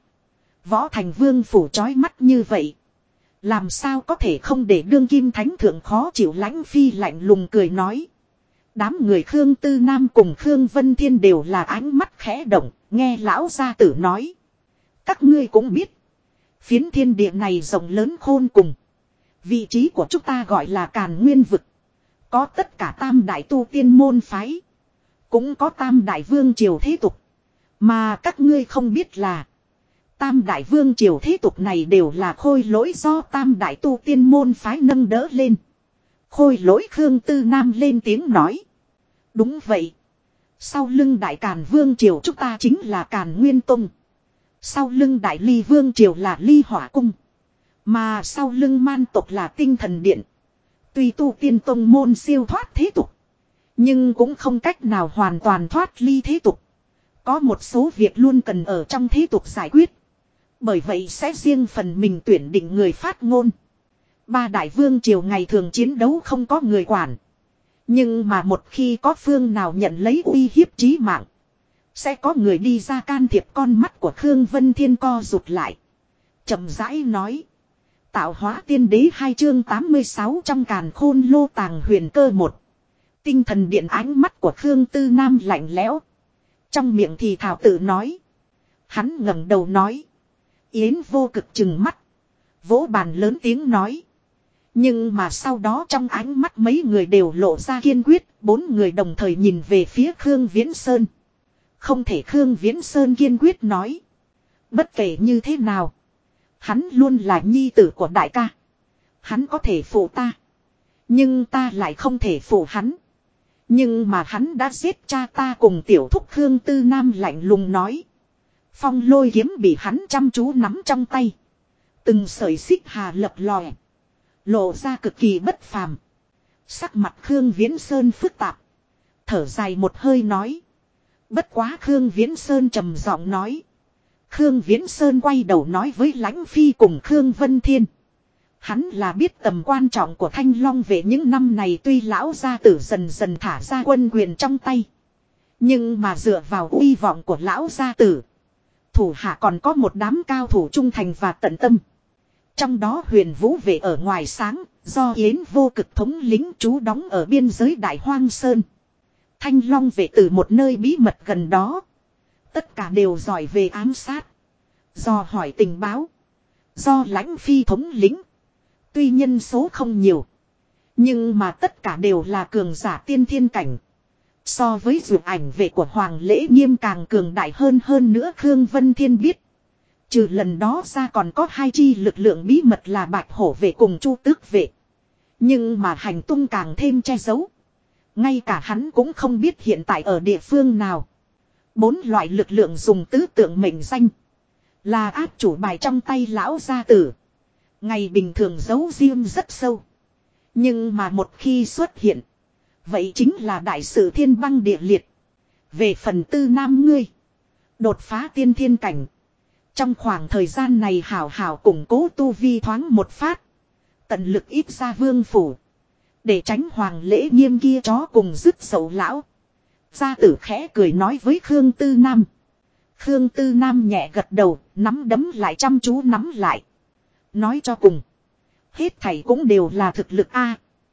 Võ thành vương phủ chói mắt như vậy. Làm sao có thể không để đương kim thánh thượng khó chịu? Lãnh Phi lạnh lùng cười nói. Đám người Khương Tư Nam cùng Khương Vân Thiên đều là ánh mắt khẽ động, nghe lão gia tử nói. Các ngươi cũng biết. Phiến thiên địa này rộng lớn khôn cùng. Vị trí của chúng ta gọi là Càn Nguyên Vực. Có tất cả tam đại tu tiên môn phái. Cũng có tam đại vương triều thế tục. Mà các ngươi không biết là. Tam đại vương triều thế tục này đều là khôi lỗi do tam đại tu tiên môn phái nâng đỡ lên. Khôi lỗi Khương Tư Nam lên tiếng nói. Đúng vậy. Sau lưng đại Càn vương triều chúng ta chính là Càn Nguyên Tông. Sau lưng đại Ly vương triều là Ly Hỏa Cung. Mà sau lưng man tộc là Tinh Thần Điện. Tuy tu tiên tông môn siêu thoát thế tục. Nhưng cũng không cách nào hoàn toàn thoát ly thế tục. Có một số việc luôn cần ở trong thế tục giải quyết. Bởi vậy sẽ riêng phần mình tuyển định người phát ngôn. 3 đại vương triều ngày thường chiến đấu không có người quản. Nhưng mà một khi có phương nào nhận lấy uy hiếp chí mạng. Sẽ có người đi ra can thiệp. Con mắt của Khương Vân Thiên co rụt lại. Chậm rãi nói. Tạo hóa tiên đế 2 chương 86 trong Càn Khôn Lô Tàng Huyền Cơ 1. Tinh Thần Điện. Ánh mắt của Khương Tư Nam lạnh lẽo. Trong miệng thì thảo tự nói. Hắn ngẩng đầu nói. Yến Vô Cực trừng mắt. Vỗ bàn lớn tiếng nói. Nhưng mà sau đó trong ánh mắt mấy người đều lộ ra kiên quyết. 4 người đồng thời nhìn về phía Khương Viễn Sơn. Không thể, Khương Viễn Sơn kiên quyết nói. Bất kể như thế nào. Hắn luôn là nhi tử của đại ca. Hắn có thể phụ ta. Nhưng ta lại không thể phụ hắn. Nhưng mà hắn đã giết cha ta cùng tiểu thúc Khương Tư Nam lạnh lùng nói. Phong lôi kiếm bị hắn chăm chú nắm trong tay. Từng sợi xích hà lập lòe. Lộ ra cực kỳ bất phàm. Sắc mặt Khương Viễn Sơn phức tạp. Thở dài một hơi nói. Bất quá Khương Viễn Sơn trầm giọng nói. Khương Viễn Sơn quay đầu nói với Lãnh Phi cùng Khương Vân Thiên. Hắn là biết tầm quan trọng của Thanh Long về những năm này, tuy lão gia tử dần dần thả ra quân quyền trong tay. Nhưng mà dựa vào uy vọng của lão gia tử. Thủ hạ còn có một đám cao thủ trung thành và tận tâm. Trong đó Huyền Vũ vệ ở ngoài sáng, do Yến Vô Cực thống lính trú đóng ở biên giới Đại Hoang Sơn. Thanh Long vệ từ một nơi bí mật gần đó. Tất cả đều giỏi về ám sát. Do hỏi tình báo. Do Lãnh Phi thống lĩnh. Tuy nhân số không nhiều. Nhưng mà tất cả đều là cường giả tiên thiên cảnh. So với dược ảnh vệ của Hoàng Lễ Nghiêm càng cường đại hơn nữa Khương Vân Thiên biết. Trừ lần đó ra còn có hai chi lực lượng bí mật là Bạch Hổ vệ cùng Chu Tước vệ. Nhưng mà hành tung càng thêm che giấu. Ngay cả hắn cũng không biết hiện tại ở địa phương nào. 4 loại lực lượng dùng tứ tượng mệnh danh. Là áp chủ bài trong tay lão gia tử. Ngày bình thường giấu riêng rất sâu. Nhưng mà một khi xuất hiện. Vậy chính là đại sự thiên băng địa liệt. Về phần Tư Nam ngươi. Đột phá tiên thiên cảnh. Trong khoảng thời gian này hảo hảo củng cố tu vi thoáng một phát. Tận lực ít ra vương phủ. Để tránh Hoàng Lễ Nghiêm kia chó cùng dứt sầu lão. Gia tử khẽ cười nói với Khương Tư Nam. Khương Tư Nam nhẹ gật đầu, nắm đấm lại chăm chú nắm lại. Nói cho cùng. Hết thảy cũng đều là thực lực A.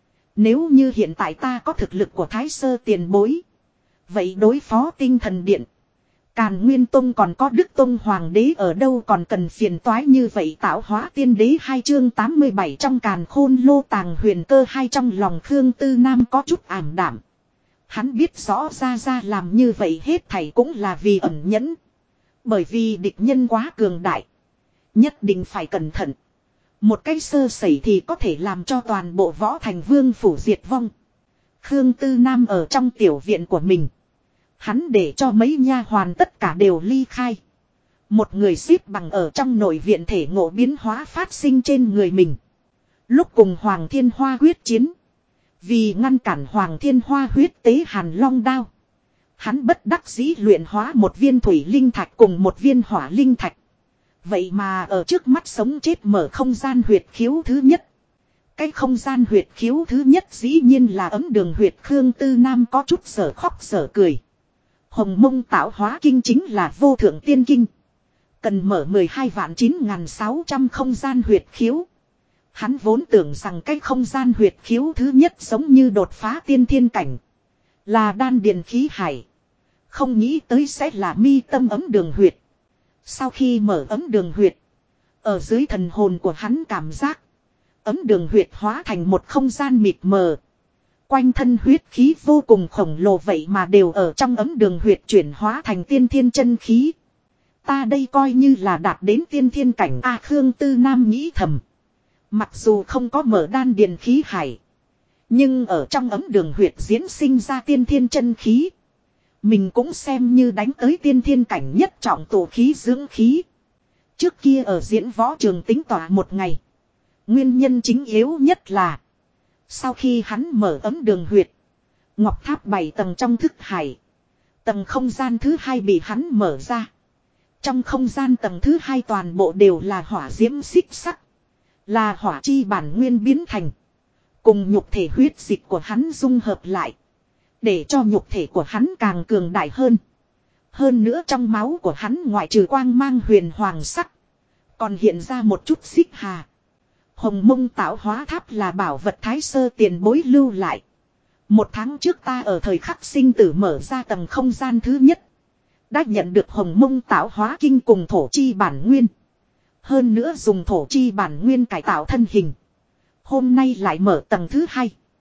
Nếu như hiện tại ta có thực lực của Thái Sơ tiền bối. Vậy đối phó Tinh Thần Điện. Càn Nguyên Tông còn có Đức Tông Hoàng đế ở đâu còn cần phiền toái như vậy. Tạo hóa tiên đế 2 chương 87 trong Càn Khôn Lô Tàng Huyền Cơ 2. Trong lòng Khương Tư Nam có chút ảm đạm. Hắn biết rõ ra làm như vậy hết thảy cũng là vì ẩn nhẫn. Bởi vì địch nhân quá cường đại. Nhất định phải cẩn thận. Một cái sơ sẩy thì có thể làm cho toàn bộ võ thành vương phủ diệt vong. Khương Tư Nam ở trong tiểu viện của mình. Hắn để cho mấy nha hoàn tất cả đều ly khai. Một người xếp bằng ở trong nội viện, thể ngộ biến hóa phát sinh trên người mình. Lúc cùng Hoàng Thiên Hoa quyết chiến. Vì ngăn cản Hoàng Thiên Hoa huyết tế Hàn Long đao. Hắn bất đắc dĩ luyện hóa một viên thủy linh thạch cùng một viên hỏa linh thạch. Vậy mà ở trước mắt sống chết mở không gian huyệt khiếu thứ nhất. Cái không gian huyệt khiếu thứ nhất dĩ nhiên là ấm đường huyệt. Khương Tư Nam có chút sở khóc sở cười. Hồng Mông Tạo Hóa Kinh chính là vô thượng tiên kinh. Cần mở 12.9600 không gian huyệt khiếu. Hắn vốn tưởng rằng cái không gian huyệt khiếu thứ nhất giống như đột phá tiên thiên cảnh. Là đan điền khí hải. Không nghĩ tới sẽ là mi tâm ấm đường huyệt. Sau khi mở ấm đường huyệt. Ở dưới thần hồn của hắn cảm giác. Ấm đường huyệt hóa thành một không gian mịt mờ. Quanh thân huyết khí vô cùng khổng lồ, vậy mà đều ở trong ấm đường huyệt chuyển hóa thành tiên thiên chân khí. Ta đây coi như là đạt đến tiên thiên cảnh A. Khương Tư Nam nghĩ thầm. Mặc dù không có mở đan điền khí hải. Nhưng ở trong ấm đường huyệt diễn sinh ra tiên thiên chân khí. Mình cũng xem như đánh tới tiên thiên cảnh nhất trọng tổ khí dưỡng khí. Trước kia ở diễn võ trường tính tỏa một ngày. Nguyên nhân chính yếu nhất là. Sau khi hắn mở ấm đường huyệt. Ngọc tháp 7 tầng trong thức hải. Tầng không gian thứ 2 bị hắn mở ra. Trong không gian tầng thứ 2 toàn bộ đều là hỏa diễm xích sắc. Là hỏa chi bản nguyên biến thành. Cùng nhục thể huyết dịch của hắn dung hợp lại. Để cho nhục thể của hắn càng cường đại hơn. Hơn nữa trong máu của hắn ngoại trừ quang mang huyền hoàng sắc. Còn hiện ra một chút xích hà. Hồng Mông Tạo Hóa Tháp là bảo vật Thái Sơ tiền bối lưu lại. 1 tháng trước ta ở thời khắc sinh tử mở ra tầng không gian thứ nhất. Đã nhận được Hồng Mông Tạo Hóa Kinh cùng thổ chi bản nguyên. Hơn nữa dùng thổ chi bản nguyên cải tạo thân hình. Hôm nay lại mở tầng thứ 2.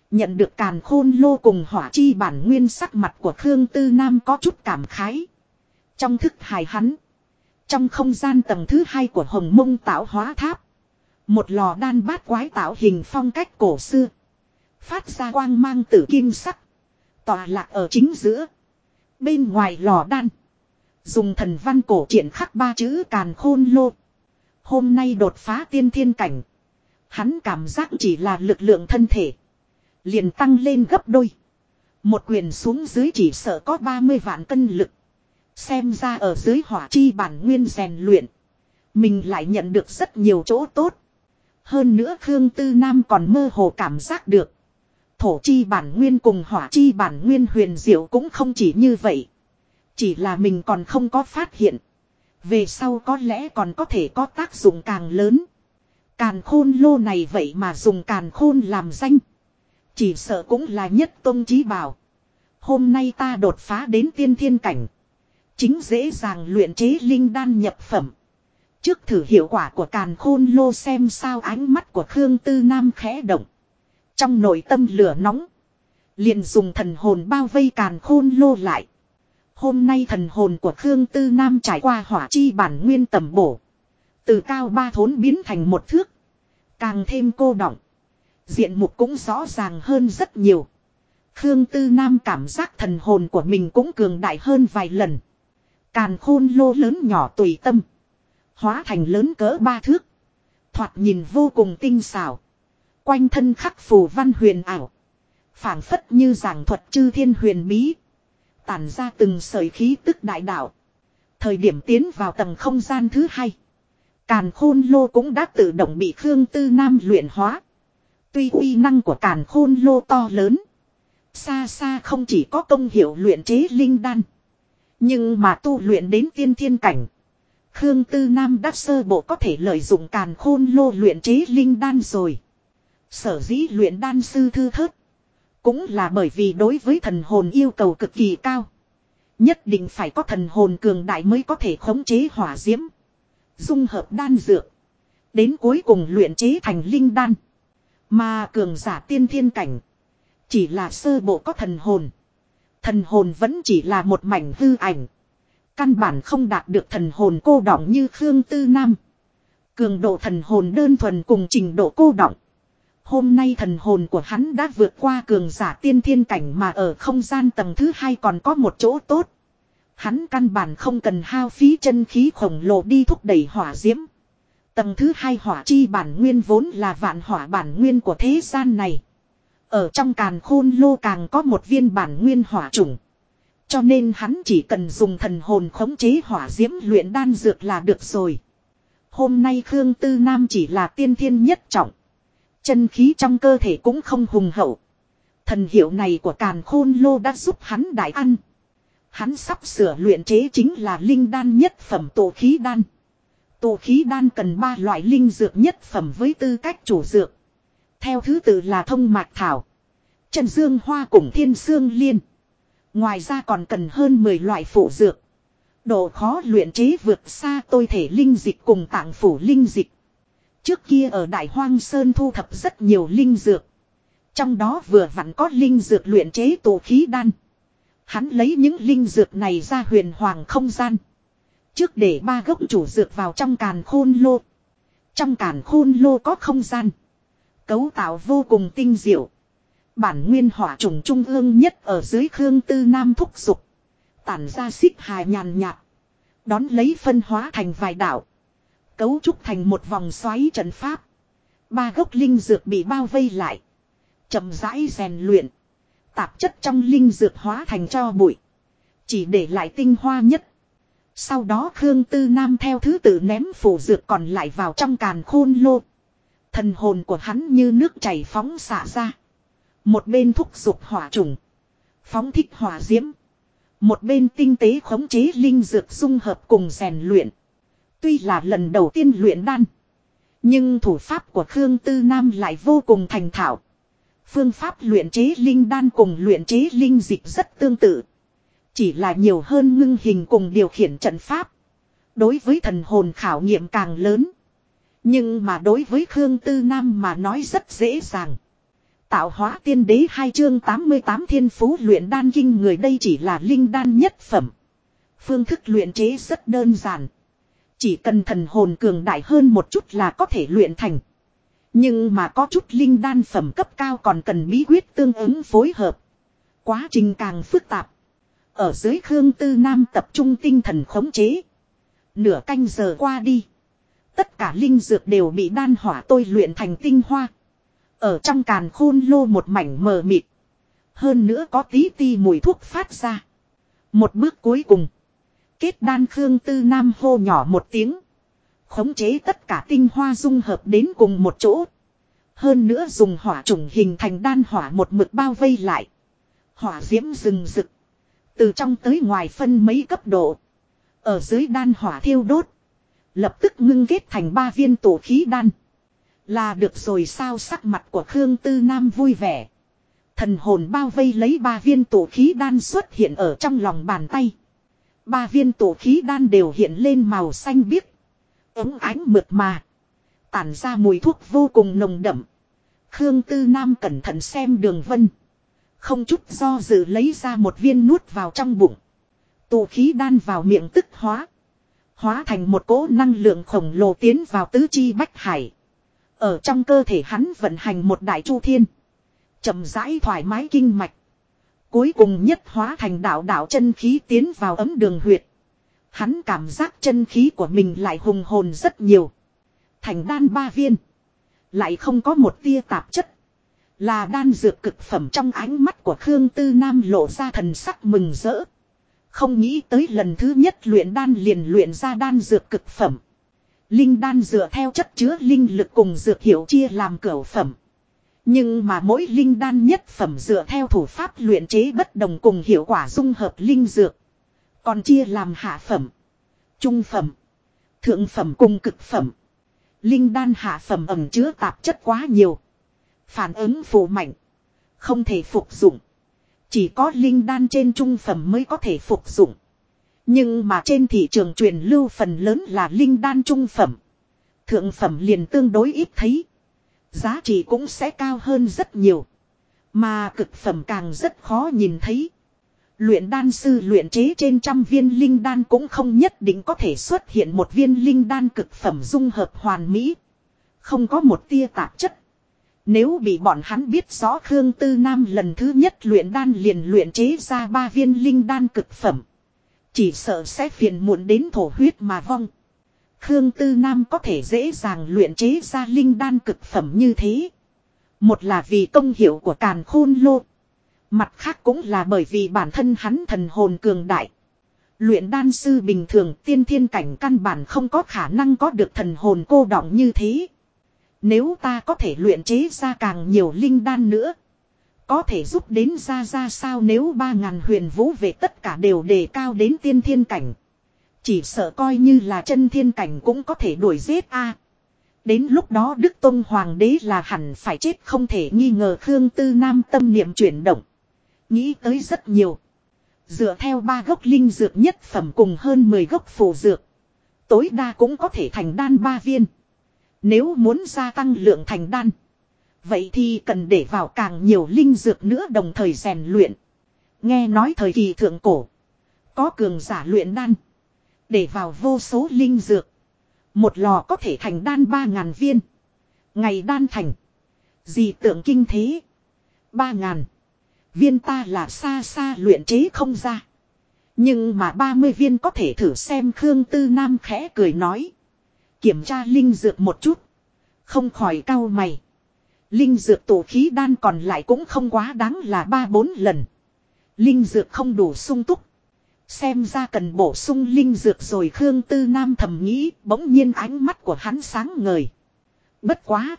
Nhận được càn khôn lô cùng hỏa chi bản nguyên, sắc mặt của Khương Tư Nam có chút cảm khái. Trong thức hài hắn. Trong không gian tầng thứ 2 của Hồng Mông tạo hóa tháp. Một lò đan bát quái tạo hình phong cách cổ xưa. Phát ra quang mang tử kim sắc. Tọa lạc ở chính giữa. Bên ngoài lò đan. Dùng thần văn cổ triển khắc 3 chữ càn khôn lô. Hôm nay đột phá tiên thiên cảnh. Hắn cảm giác chỉ là lực lượng thân thể. Liền tăng lên gấp đôi. Một quyền xuống dưới chỉ sợ có 30 vạn cân lực. Xem ra ở dưới hỏa chi bản nguyên rèn luyện. Mình lại nhận được rất nhiều chỗ tốt. Hơn nữa Khương Tư Nam còn mơ hồ cảm giác được. Thổ chi bản nguyên cùng hỏa chi bản nguyên huyền diệu cũng không chỉ như vậy. Chỉ là mình còn không có phát hiện. Về sau có lẽ còn có thể có tác dụng càng lớn. Càn khôn lô này vậy mà dùng càn khôn làm danh. Chỉ sợ cũng là nhất tôn chí bảo. Hôm nay ta đột phá đến tiên thiên cảnh. Chính dễ dàng luyện chế linh đan nhập phẩm. Trước thử hiệu quả của càn khôn lô xem sao, ánh mắt của Khương Tư Nam khẽ động. Trong nội tâm lửa nóng. Liền dùng thần hồn bao vây càn khôn lô lại. Hôm nay thần hồn của Khương Tư Nam trải qua hỏa chi bản nguyên tầm bổ. Từ cao 3 thốn biến thành 1 thước. Càng thêm cô đọng. Diện mục cũng rõ ràng hơn rất nhiều. Khương Tư Nam cảm giác thần hồn của mình cũng cường đại hơn vài lần. Càn khôn lô lớn nhỏ tùy tâm. Hóa thành lớn cỡ 3 thước. Thoạt nhìn vô cùng tinh xảo. Quanh thân khắc phù văn huyền ảo. Phảng phất như giảng thuật chư thiên huyền bí. Tản ra từng sợi khí tức đại đạo. Thời điểm tiến vào tầng không gian thứ 2. Càn khôn lô cũng đã tự động bị Khương Tư Nam luyện hóa. Tuy uy năng của càn khôn lô to lớn. Xa xa không chỉ có công hiệu luyện chế linh đan. Nhưng mà tu luyện đến tiên thiên cảnh. Khương Tư Nam đã sơ bộ có thể lợi dụng càn khôn lô luyện chế linh đan rồi. Sở dĩ luyện đan sư thư thớt. Cũng là bởi vì đối với thần hồn yêu cầu cực kỳ cao. Nhất định phải có thần hồn cường đại mới có thể khống chế hỏa diễm. Dung hợp đan dược. Đến cuối cùng luyện chế thành linh đan. Mà cường giả tiên thiên cảnh. Chỉ là sơ bộ có thần hồn. Thần hồn vẫn chỉ là một mảnh hư ảnh. Căn bản không đạt được thần hồn cô đọng như Khương Tư Nam. Cường độ thần hồn đơn thuần cùng trình độ cô đọng. Hôm nay thần hồn của hắn đã vượt qua cường giả tiên thiên cảnh, mà ở không gian tầng thứ 2 còn có một chỗ tốt. Hắn căn bản không cần hao phí chân khí khổng lồ đi thúc đẩy hỏa diễm. Tầng thứ 2 hỏa chi bản nguyên vốn là vạn hỏa bản nguyên của thế gian này. Ở trong càn khôn lô càng có một viên bản nguyên hỏa chủng. Cho nên hắn chỉ cần dùng thần hồn khống chế hỏa diễm luyện đan dược là được rồi. Hôm nay Khương Tư Nam chỉ là tiên thiên nhất trọng. Chân khí trong cơ thể cũng không hùng hậu. Thần hiệu này của càn khôn lô đã giúp hắn đại ăn. Hắn sắp sửa luyện chế chính là linh đan nhất phẩm tổ khí đan. Tổ khí đan cần 3 loại linh dược nhất phẩm với tư cách chủ dược. Theo thứ tự là thông mạch thảo, chân dương hoa cùng thiên sương liên. Ngoài ra còn cần hơn 10 loại phụ dược. Độ khó luyện chế vượt xa tôi thể linh dịch cùng tạng phủ linh dịch. Trước kia ở Đại Hoang Sơn thu thập rất nhiều linh dược. Trong đó vừa vặn có linh dược luyện chế tổ khí đan. Hắn lấy những linh dược này ra huyền hoàng không gian. Trước để 3 gốc chủ dược vào trong càn khôn lô. Trong càn khôn lô có không gian. Cấu tạo vô cùng tinh diệu. Bản nguyên hỏa trùng trung ương nhất ở dưới Khương Tư Nam thúc dục. Tản ra xích hà nhàn nhạt. Đón lấy phân hóa thành vài đạo. Cấu trúc thành một vòng xoáy trận pháp. 3 gốc linh dược bị bao vây lại. Chậm rãi rèn luyện. Tạp chất trong linh dược hóa thành tro bụi. Chỉ để lại tinh hoa nhất. Sau đó Khương Tư Nam theo thứ tự ném phủ dược còn lại vào trong càn khôn lô. Thần hồn của hắn như nước chảy phóng xả ra. Một bên thúc giục hỏa trùng. Phóng thích hỏa diễm. Một bên tinh tế khống chế linh dược dung hợp cùng rèn luyện. Tuy là lần đầu tiên luyện đan. Nhưng thủ pháp của Khương Tư Nam lại vô cùng thành thạo. Phương pháp luyện chế linh đan cùng luyện chế linh dịch rất tương tự. Chỉ là nhiều hơn ngưng hình cùng điều khiển trận pháp. Đối với thần hồn khảo nghiệm càng lớn. Nhưng mà đối với Khương Tư Nam mà nói rất dễ dàng. Tạo hóa tiên đế 2 chương 88 thiên phú luyện đan kinh người, đây chỉ là linh đan nhất phẩm. Phương thức luyện chế rất đơn giản. Chỉ cần thần hồn cường đại hơn một chút là có thể luyện thành. Nhưng mà có chút linh đan phẩm cấp cao còn cần bí quyết tương ứng phối hợp. Quá trình càng phức tạp. Ở dưới Khương Tư Nam tập trung tinh thần khống chế. Nửa canh giờ qua đi. Tất cả linh dược đều bị đan hỏa tôi luyện thành tinh hoa. Ở trong càn khôn lô một mảnh mờ mịt. Hơn nữa có tí ti mùi thuốc phát ra. Một bước cuối cùng. Kết đan Khương Tư Nam hô nhỏ một tiếng. Khống chế tất cả tinh hoa dung hợp đến cùng một chỗ. Hơn nữa dùng hỏa chủng hình thành đan hỏa một mực bao vây lại. Hỏa diễm rừng rực. Từ trong tới ngoài phân mấy cấp độ. Ở dưới đan hỏa thiêu đốt. Lập tức ngưng kết thành 3 viên tổ khí đan. Là được rồi sao? Sắc mặt của Khương Tư Nam vui vẻ. Thần hồn bao vây lấy 3 viên tổ khí đan xuất hiện ở trong lòng bàn tay. 3 viên tổ khí đan đều hiện lên màu xanh biếc. Ống ánh mượt mà. Tản ra mùi thuốc vô cùng nồng đậm. Khương Tư Nam cẩn thận xem đường vân. Không chút do dự lấy ra một viên nuốt vào trong bụng. Tổ khí đan vào miệng tức hóa. Hóa thành một cỗ năng lượng khổng lồ tiến vào tứ chi bách hải. Ở trong cơ thể hắn vận hành một đại chu thiên. Chậm rãi thoải mái kinh mạch. Cuối cùng nhất hóa thành đạo đạo chân khí tiến vào ấm đường huyệt. Hắn cảm giác chân khí của mình lại hùng hồn rất nhiều. Thành đan 3 viên. Lại không có một tia tạp chất. Là đan dược cực phẩm. Trong ánh mắt của Khương Tư Nam lộ ra thần sắc mừng rỡ. Không nghĩ tới lần thứ nhất luyện đan liền luyện ra đan dược cực phẩm. Linh đan dựa theo chất chứa linh lực cùng dược hiệu chia làm cửu phẩm. Nhưng mà mỗi linh đan nhất phẩm dựa theo thủ pháp luyện chế bất đồng cùng hiệu quả dung hợp linh dược. Còn chia làm hạ phẩm, trung phẩm, thượng phẩm cùng cực phẩm. Linh đan hạ phẩm ẩn chứa tạp chất quá nhiều. Phản ứng phụ mạnh. Không thể phục dụng. Chỉ có linh đan trên trung phẩm mới có thể phục dụng. Nhưng mà trên thị trường truyền lưu phần lớn là linh đan trung phẩm. Thượng phẩm liền tương đối ít thấy. Giá trị cũng sẽ cao hơn rất nhiều. Mà cực phẩm càng rất khó nhìn thấy. Luyện đan sư luyện chế trên 100 viên linh đan cũng không nhất định có thể xuất hiện một viên linh đan cực phẩm dung hợp hoàn mỹ. Không có một tia tạp chất. Nếu bị bọn hắn biết rõ Khương Tư Nam lần thứ nhất luyện đan liền luyện chế ra 3 viên linh đan cực phẩm. Chỉ sợ sẽ phiền muộn đến thổ huyết mà vong. Khương Tư Nam có thể dễ dàng luyện chế ra linh đan cực phẩm như thế. Một là vì công hiệu của càn khôn lô. Mặt khác cũng là bởi vì bản thân hắn thần hồn cường đại. Luyện đan sư bình thường tiên thiên cảnh căn bản không có khả năng có được thần hồn cô đọng như thế. Nếu ta có thể luyện chế ra càng nhiều linh đan nữa. Có thể giúp đến ra sao nếu 3.000 huyền vũ về tất cả đều đề cao đến tiên thiên cảnh. Chỉ sợ coi như là chân thiên cảnh cũng có thể đuổi giết a. Đến lúc đó Đức Tông Hoàng đế là hẳn phải chết không thể nghi ngờ. Khương Tư Nam tâm niệm chuyển động. Nghĩ tới rất nhiều. Dựa theo 3 gốc linh dược nhất phẩm cùng hơn 10 gốc phù dược. Tối đa cũng có thể thành đan 3 viên. Nếu muốn gia tăng lượng thành đan. Vậy thì cần để vào càng nhiều linh dược nữa đồng thời rèn luyện. Nghe nói thời kỳ thượng cổ. Có cường giả luyện đan. Để vào vô số linh dược. Một lò có thể thành đan 3.000 viên. Ngày đan thành. Gì tượng kinh thế. 3.000 viên ta là xa xa luyện chế không ra. Nhưng mà 30 viên có thể thử xem. Khương Tư Nam khẽ cười nói. Kiểm tra linh dược một chút. Không khỏi cau mày. Linh dược tổ khí đan còn lại cũng không quá đáng là 3-4 lần. Linh dược không đủ sung túc. Xem ra cần bổ sung linh dược rồi. Khương Tư Nam thầm nghĩ. Bỗng nhiên ánh mắt của hắn sáng ngời. Bất quá.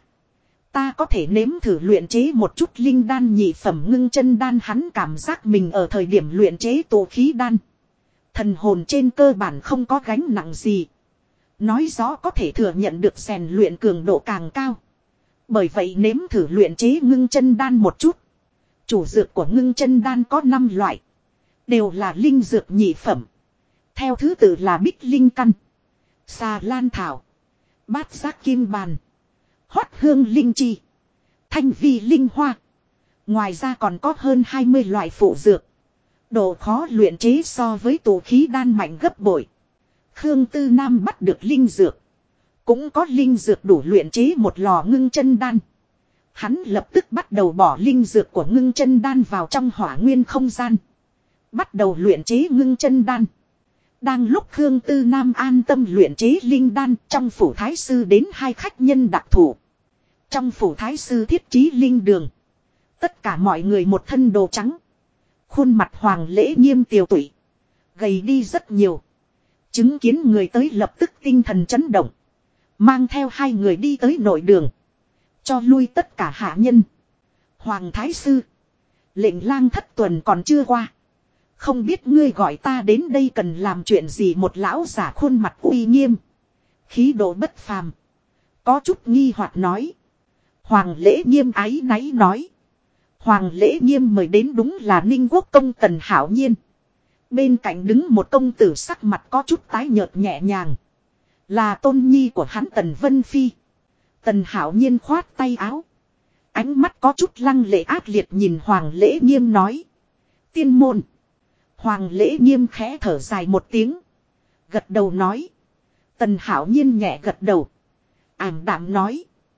Ta có thể nếm thử luyện chế một chút linh đan nhị phẩm ngưng chân đan. Hắn cảm giác mình ở thời điểm luyện chế tổ khí đan. Thần hồn trên cơ bản không có gánh nặng gì. Nói rõ có thể thừa nhận được rèn luyện cường độ càng cao. Bởi vậy nếm thử luyện chế ngưng chân đan một chút. Chủ dược của ngưng chân đan có 5 loại. Đều là linh dược nhị phẩm. Theo thứ tự là bích linh căn, xà lan thảo, bát giác kim bàn, hoát hương linh chi, thanh vi linh hoa. Ngoài ra còn có hơn 20 loại phụ dược. Độ khó luyện chế so với tụ khí đan mạnh gấp bội. Khương Tư Nam bắt được linh dược. Cũng có linh dược đủ luyện chế một lò ngưng chân đan. Hắn lập tức bắt đầu bỏ linh dược của ngưng chân đan vào trong hỏa nguyên không gian. Bắt đầu luyện chế ngưng chân đan. Đang lúc Khương Tư Nam an tâm luyện chế linh đan, trong phủ thái sư đến hai khách nhân đặc thù. Trong phủ thái sư thiết trí linh đường. Tất cả mọi người một thân đồ trắng. Khuôn mặt Hoàng Lễ Nghiêm tiều tụy. Gầy đi rất nhiều. Chứng kiến người tới lập tức tinh thần chấn động. Mang theo hai người đi tới nội đường. Cho lui tất cả hạ nhân. Hoàng thái sư. Lệnh lang thất tuần còn chưa qua. Không biết ngươi gọi ta đến đây cần làm chuyện gì, một lão giả khuôn mặt uy nghiêm. Khí độ bất phàm. Có chút nghi hoặc nói. Hoàng Lễ Nghiêm áy náy nói. Hoàng Lễ Nghiêm mời đến đúng là Ninh Quốc công Tần Hảo Nhiên. Bên cạnh đứng một công tử sắc mặt có chút tái nhợt nhẹ nhàng. Là tôn nhi của hắn Tần Vân Phi. Tần Hảo Nhiên khoát tay áo. Ánh mắt có chút lăng lệ ác liệt nhìn Hoàng Lễ Nghiêm nói. Tiên môn. Hoàng Lễ Nghiêm khẽ thở dài một tiếng. Gật đầu nói. Tần Hảo Nhiên nhẹ gật đầu. Ảm đạm nói.